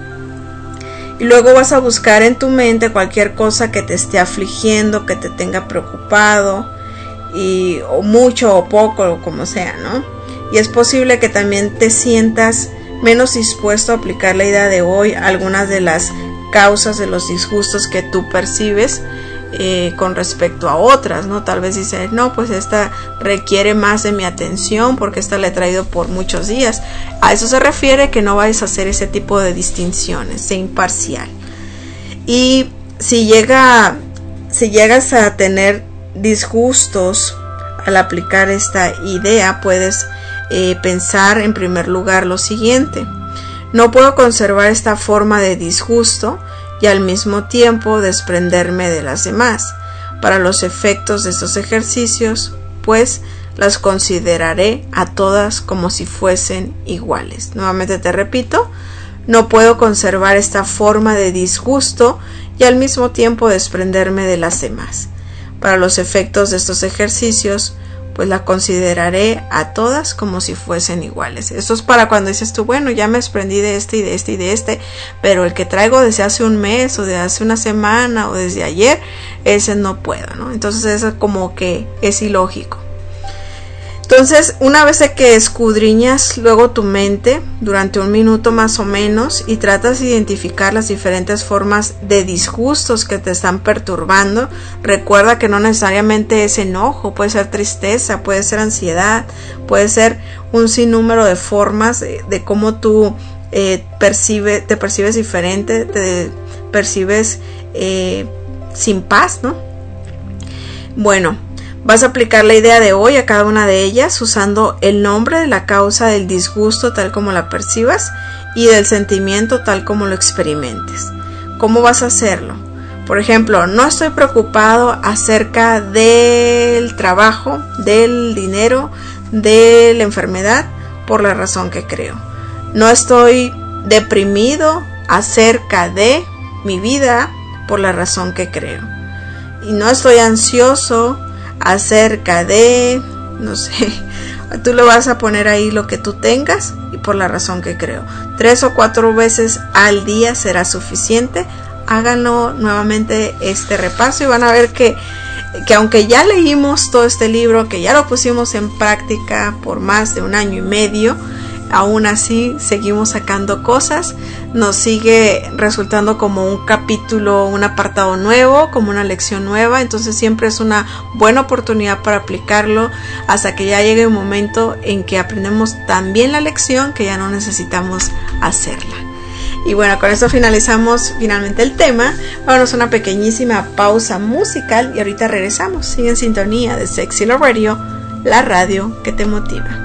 Y luego vas a buscar en tu mente cualquier cosa que te esté afligiendo, que te tenga preocupado, y, o mucho o poco, o como sea, ¿no? Y es posible que también te sientas menos dispuesto a aplicar la idea de hoy a algunas de las causas de los disgustos que tú percibes eh, con respecto a otras, ¿no? Tal vez dices, no, pues esta requiere más de mi atención porque esta la he traído por muchos días. A eso se refiere que no vayas a hacer ese tipo de distinciones, sé imparcial. Y si llega, si llegas a tener disgustos al aplicar esta idea, puedes eh, pensar en primer lugar lo siguiente: no puedo conservar esta forma de disgusto y al mismo tiempo desprenderme de las demás. Para los efectos de estos ejercicios, pues las consideraré a todas como si fuesen iguales. Nuevamente te repito, no puedo conservar esta forma de disgusto y al mismo tiempo desprenderme de las demás. Para los efectos de estos ejercicios, pues la consideraré a todas como si fuesen iguales. Esto es para cuando dices tú, bueno, ya me desprendí de este y de este y de este, pero el que traigo desde hace un mes o de hace una semana o desde ayer, ese no puedo, ¿no? Entonces eso como que es ilógico. Entonces, una vez que escudriñas luego tu mente durante un minuto más o menos y tratas de identificar las diferentes formas de disgustos que te están perturbando, recuerda que no necesariamente es enojo, puede ser tristeza, puede ser ansiedad, puede ser un sinnúmero de formas de, de cómo tú eh, percibe, te percibes diferente, te percibes eh, sin paz, ¿no? Bueno, vas a aplicar la idea de hoy a cada una de ellas usando el nombre de la causa del disgusto tal como la percibas y del sentimiento tal como lo experimentes. ¿Cómo vas a hacerlo? Por ejemplo, no estoy preocupado acerca del trabajo, del dinero, de la enfermedad por la razón que creo. No estoy deprimido acerca de mi vida por la razón que creo. Y no estoy ansioso acerca de, no sé, tú le vas a poner ahí lo que tú tengas y por la razón que creo. Tres o cuatro veces al día será suficiente. Háganlo nuevamente este repaso y van a ver que, que aunque ya leímos todo este libro, que ya lo pusimos en práctica por más de un año y medio, aún así seguimos sacando cosas, nos sigue resultando como un capítulo, un apartado nuevo, como una lección nueva. Entonces siempre es una buena oportunidad para aplicarlo hasta que ya llegue un momento en que aprendemos tan bien la lección que ya no necesitamos hacerla. Y bueno, con esto finalizamos finalmente el tema. Vámonos a una pequeñísima pausa musical y ahorita regresamos. Sigue en sintonía de Sexy Love Radio, la radio que te motiva.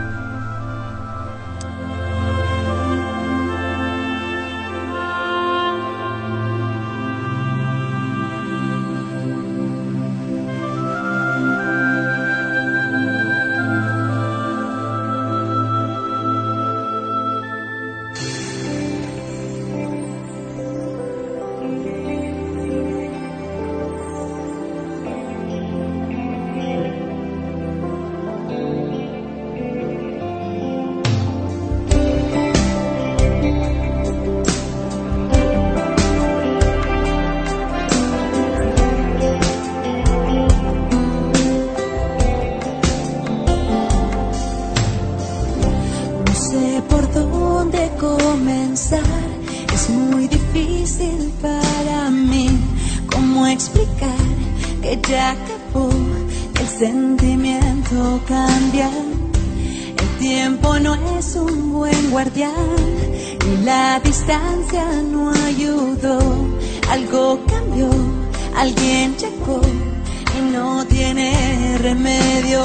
No ayudó, algo cambió, alguien llegó y no tiene remedio.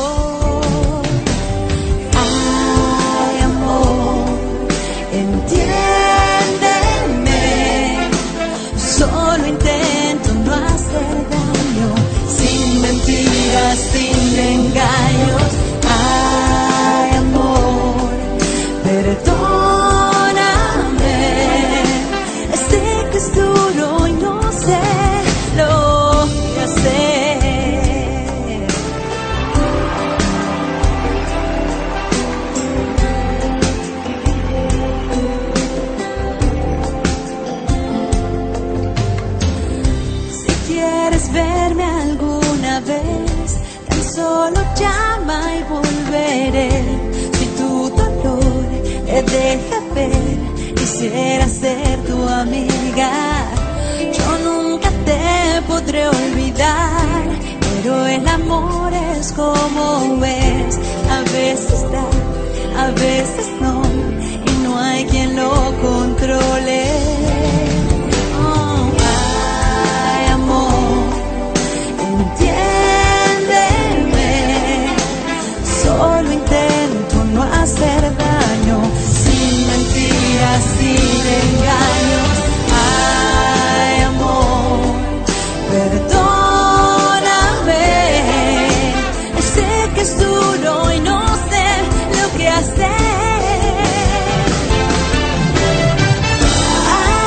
Ay, amor, entiéndeme, solo intento no hacer daño, sin mentiras, sin engaños. Ay, amor, perdón. Duro y no sé lo que hacer. Si quieres verme alguna vez, tan solo llama y volveré. Si tu dolor te deja ver, quisiera ser tu amiga. Yo nunca te podré olvidar, pero el amor es como es. A veces da, a veces no, y no hay quien lo controle. Oh, ay, amor, entiéndeme, solo intento no hacer daño, sin mentiras, sin engaños. Ay, amor, perdóname. Sé que es duro y no sé lo que hacer. Ay,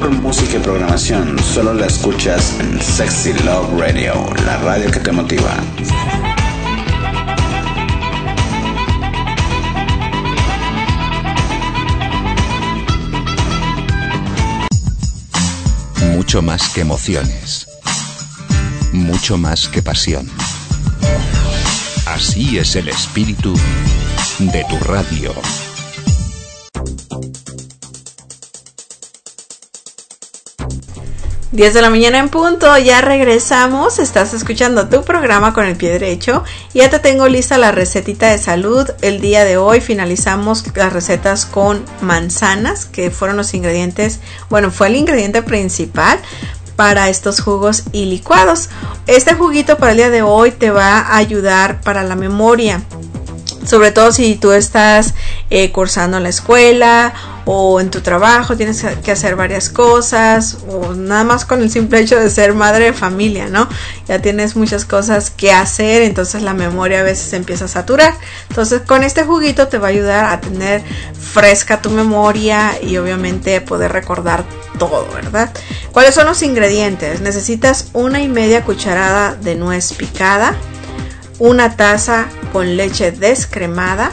mejor música y programación solo la escuchas en Sexy Love Radio, la radio que te motiva. Mucho más que emociones. Mucho más que pasión. Así es el espíritu de tu radio. diez de la mañana en punto, ya regresamos, estás escuchando tu programa Con el Pie Derecho. Ya te tengo lista la recetita de salud. El día de hoy finalizamos las recetas con manzanas, que fueron los ingredientes, bueno, fue el ingrediente principal para estos jugos y licuados. Este juguito para el día de hoy te va a ayudar para la memoria, sobre todo si tú estás eh, cursando en la escuela o en tu trabajo, tienes que hacer varias cosas, o nada más con el simple hecho de ser madre de familia, ¿no? Ya tienes muchas cosas que hacer, entonces la memoria a veces se empieza a saturar. Entonces con este juguito te va a ayudar a tener fresca tu memoria y obviamente poder recordar todo, ¿verdad? ¿Cuáles son los ingredientes? Necesitas una y media cucharada de nuez picada, una taza con leche descremada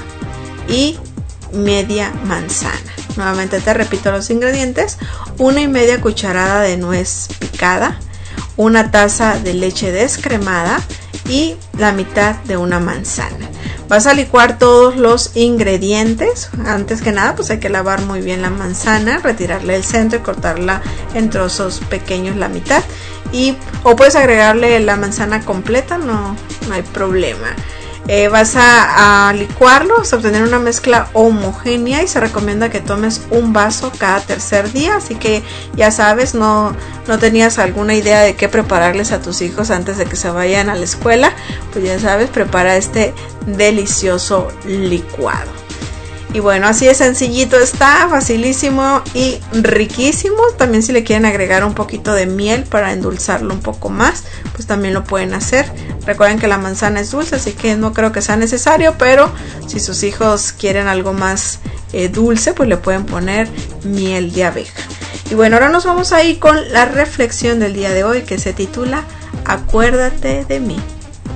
y media manzana. Nuevamente te repito los ingredientes: una y media cucharada de nuez picada, una taza de leche descremada y la mitad de una manzana. Vas a licuar todos los ingredientes. Antes que nada, pues hay que lavar muy bien la manzana, retirarle el centro y cortarla en trozos pequeños la mitad. Y o puedes agregarle la manzana completa, no, no hay problema. Eh, vas a, a licuarlo hasta obtener una mezcla homogénea y se recomienda que tomes un vaso cada tercer día. Así que ya sabes, no, no tenías alguna idea de qué prepararles a tus hijos antes de que se vayan a la escuela, pues ya sabes, prepara este delicioso licuado. Y bueno, así de sencillito está, facilísimo y riquísimo. También si le quieren agregar un poquito de miel para endulzarlo un poco más, pues también lo pueden hacer. Recuerden que la manzana es dulce, así que no creo que sea necesario, pero si sus hijos quieren algo más eh, dulce, pues le pueden poner miel de abeja. Y bueno, ahora nos vamos a ir con la reflexión del día de hoy, que se titula Acuérdate de mí.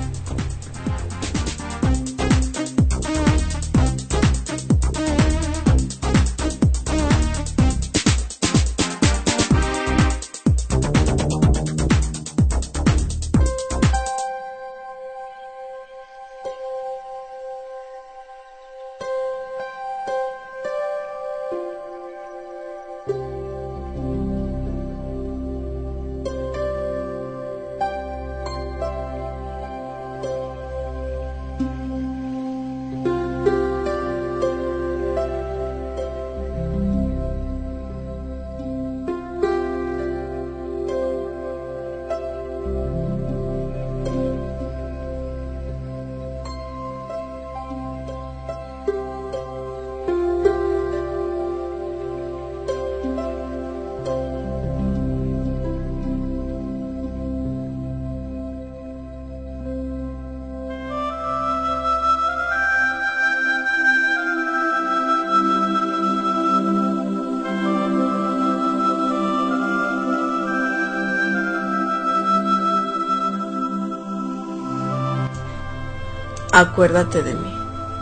Acuérdate de mí.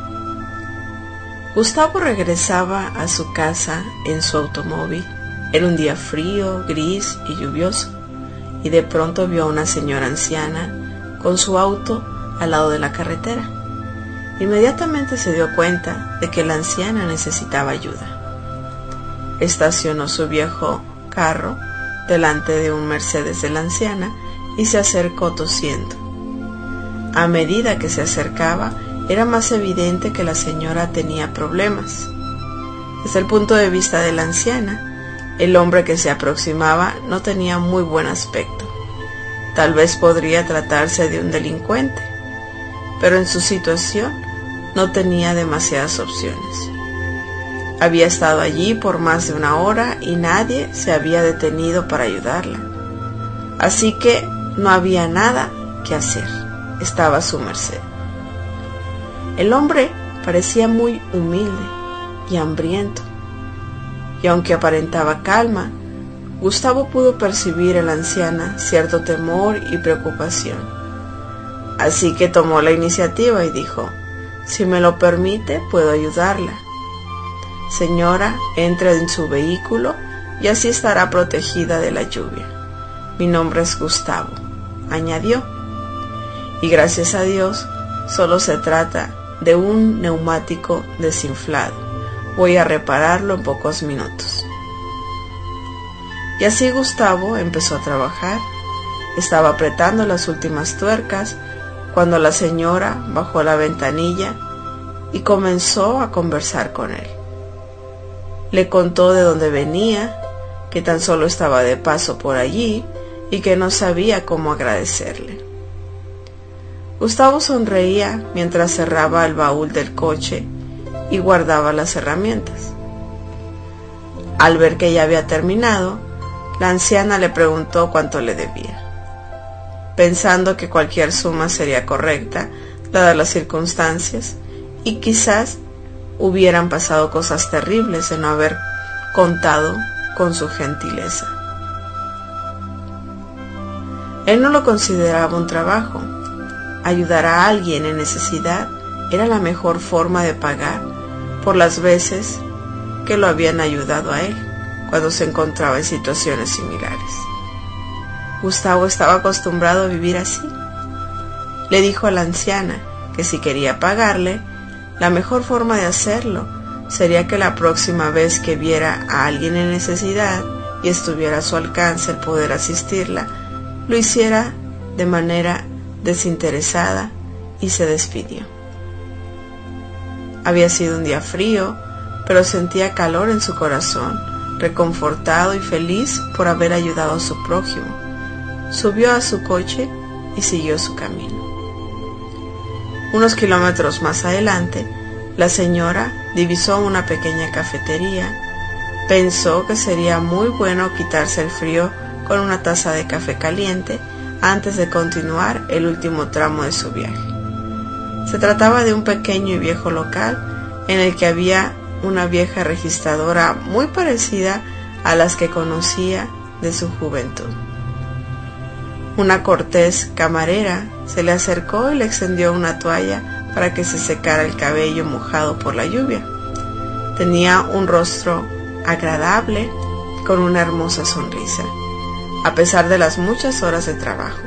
Gustavo regresaba a su casa en su automóvil. Era un día frío, gris y lluvioso, y de pronto vio a una señora anciana con su auto al lado de la carretera. Inmediatamente se dio cuenta de que la anciana necesitaba ayuda. Estacionó su viejo carro delante de un Mercedes de la anciana y se acercó tosiendo. A medida que se acercaba, era más evidente que la señora tenía problemas. Desde el punto de vista de la anciana, el hombre que se aproximaba no tenía muy buen aspecto. Tal vez podría tratarse de un delincuente, pero en su situación no tenía demasiadas opciones. Había estado allí por más de una hora y nadie se había detenido para ayudarla. Así que no había nada que hacer. Estaba a su merced. El hombre parecía muy humilde y hambriento, y aunque aparentaba calma, Gustavo pudo percibir en la anciana cierto temor y preocupación. Así que tomó la iniciativa y dijo: si me lo permite, puedo ayudarla. Señora, entre en su vehículo y así estará protegida de la lluvia. Mi nombre es Gustavo, añadió. Y gracias a Dios, solo se trata de un neumático desinflado. Voy a repararlo en pocos minutos. Y así Gustavo empezó a trabajar. Estaba apretando las últimas tuercas cuando la señora bajó la ventanilla y comenzó a conversar con él. Le contó de dónde venía, que tan solo estaba de paso por allí y que no sabía cómo agradecerle. Gustavo sonreía mientras cerraba el baúl del coche y guardaba las herramientas. Al ver que ya había terminado, la anciana le preguntó cuánto le debía. Pensando que cualquier suma sería correcta, dadas las circunstancias, y quizás hubieran pasado cosas terribles de no haber contado con su gentileza. Él no lo consideraba un trabajo. Ayudar a alguien en necesidad era la mejor forma de pagar por las veces que lo habían ayudado a él cuando se encontraba en situaciones similares. Gustavo estaba acostumbrado a vivir así. Le dijo a la anciana que si quería pagarle, la mejor forma de hacerlo sería que la próxima vez que viera a alguien en necesidad y estuviera a su alcance el poder asistirla, lo hiciera de manera desinteresada, y se despidió. Había sido un día frío, pero sentía calor en su corazón, reconfortado y feliz por haber ayudado a su prójimo. Subió a su coche y siguió su camino. Unos kilómetros más adelante, la señora divisó una pequeña cafetería. Pensó que sería muy bueno quitarse el frío con una taza de café caliente antes de continuar el último tramo de su viaje. Se trataba de un pequeño y viejo local en el que había una vieja registradora muy parecida a las que conocía de su juventud. Una cortés camarera se le acercó y le extendió una toalla para que se secara el cabello mojado por la lluvia. Tenía un rostro agradable con una hermosa sonrisa, a pesar de las muchas horas de trabajo.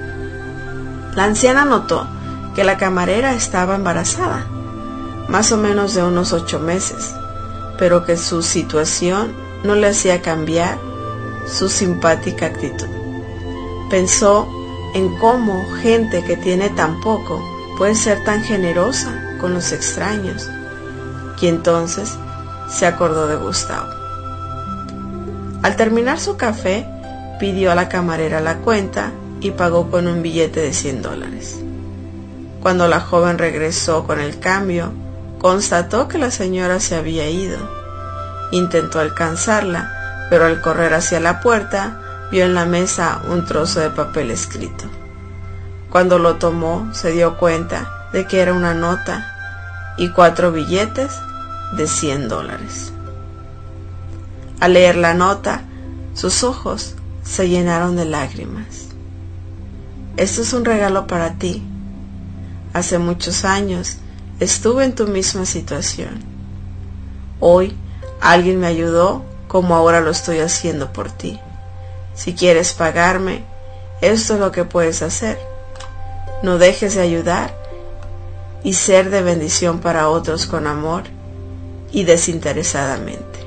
La anciana notó que la camarera estaba embarazada, más o menos de unos ocho meses, pero que su situación no le hacía cambiar su simpática actitud. Pensó en cómo gente que tiene tan poco puede ser tan generosa con los extraños, y entonces se acordó de Gustavo. Al terminar su café, pidió a la camarera la cuenta y pagó con un billete de cien dólares. Cuando la joven regresó con el cambio, constató que la señora se había ido. Intentó alcanzarla, pero al correr hacia la puerta, vio en la mesa un trozo de papel escrito. Cuando lo tomó, se dio cuenta de que era una nota y cuatro billetes de cien dólares. Al leer la nota, sus ojos se llenaron de lágrimas. Esto es un regalo para ti. Hace muchos años estuve en tu misma situación. Hoy alguien me ayudó como ahora lo estoy haciendo por ti. Si quieres pagarme, esto es lo que puedes hacer. No dejes de ayudar y ser de bendición para otros con amor y desinteresadamente.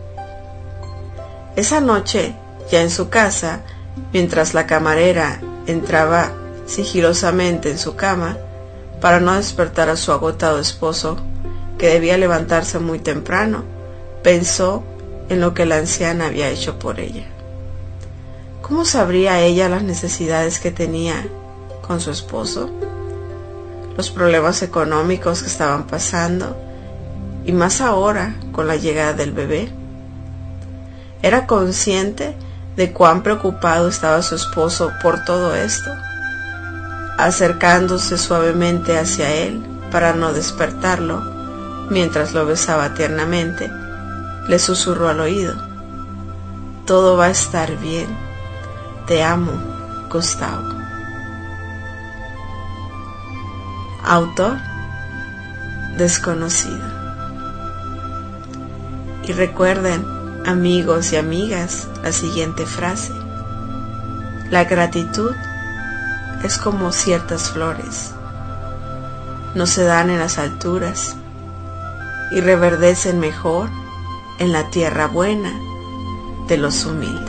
Esa noche, ya en su casa, mientras la camarera entraba sigilosamente en su cama para no despertar a su agotado esposo, que debía levantarse muy temprano, pensó en lo que la anciana había hecho por ella. ¿Cómo sabría ella las necesidades que tenía con su esposo? Los problemas económicos que estaban pasando, y más ahora con la llegada del bebé. Era consciente de cuán preocupado estaba su esposo por todo esto. Acercándose suavemente hacia él para no despertarlo, mientras lo besaba tiernamente, le susurró al oído: todo va a estar bien. Te amo, Gustavo. Autor desconocido. Y recuerden, amigos y amigas, la siguiente frase: la gratitud es como ciertas flores, no se dan en las alturas y reverdecen mejor en la tierra buena de los humildes.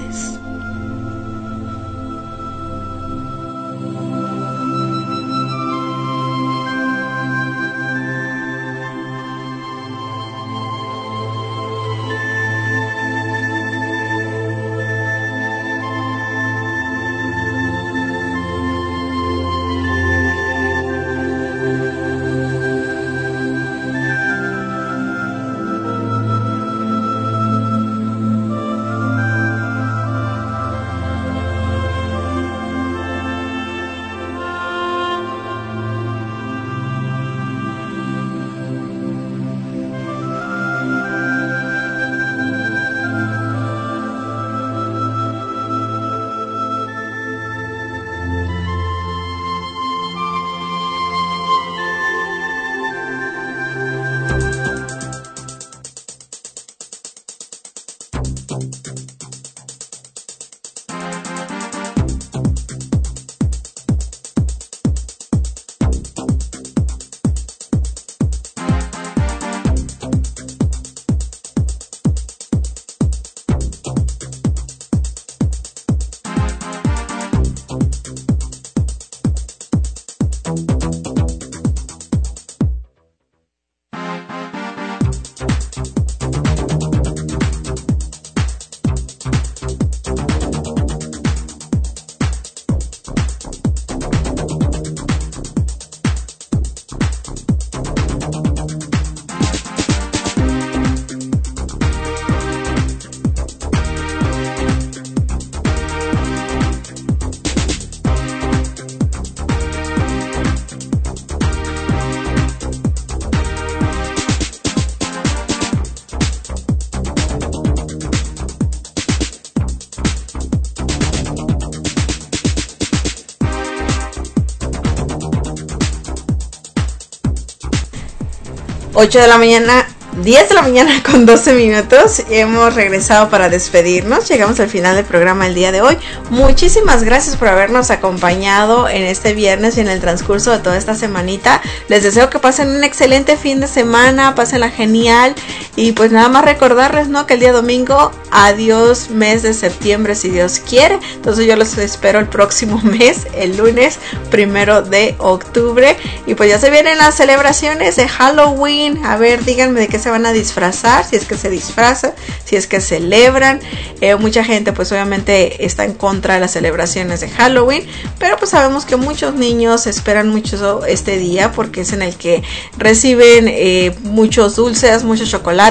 ocho de la mañana, diez de la mañana con doce minutos. Hemos regresado para despedirnos. Llegamos al final del programa el día de hoy. Muchísimas gracias por habernos acompañado en este viernes y en el transcurso de toda esta semanita. Les deseo que pasen un excelente fin de semana, pásenla genial. Y pues nada más recordarles, ¿no?, que el día domingo, adiós mes de septiembre si Dios quiere. Entonces yo los espero el próximo mes, el lunes primero de octubre. Y pues ya se vienen las celebraciones de Halloween. A ver, díganme de qué se van a disfrazar, si es que se disfrazan, si es que celebran. Eh, mucha gente pues obviamente está en contra de las celebraciones de Halloween, pero pues sabemos que muchos niños esperan mucho este día porque es en el que reciben eh, muchos dulces, muchos chocolates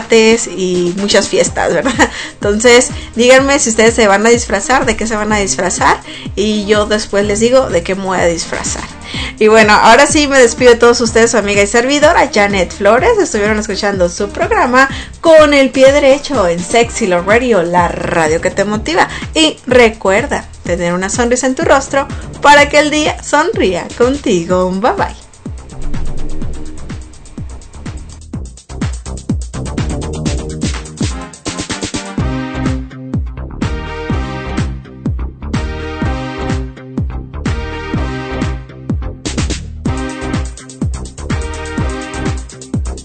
y muchas fiestas, ¿verdad? Entonces díganme si ustedes se van a disfrazar, de qué se van a disfrazar, y yo después les digo de qué me voy a disfrazar. Y bueno, ahora sí me despido de todos ustedes, su amiga y servidora Janet Flores. Estuvieron escuchando su programa Con el Pie Derecho en Sexy Love Radio, la radio que te motiva. Y recuerda tener una sonrisa en tu rostro para que el día sonría contigo. Bye bye.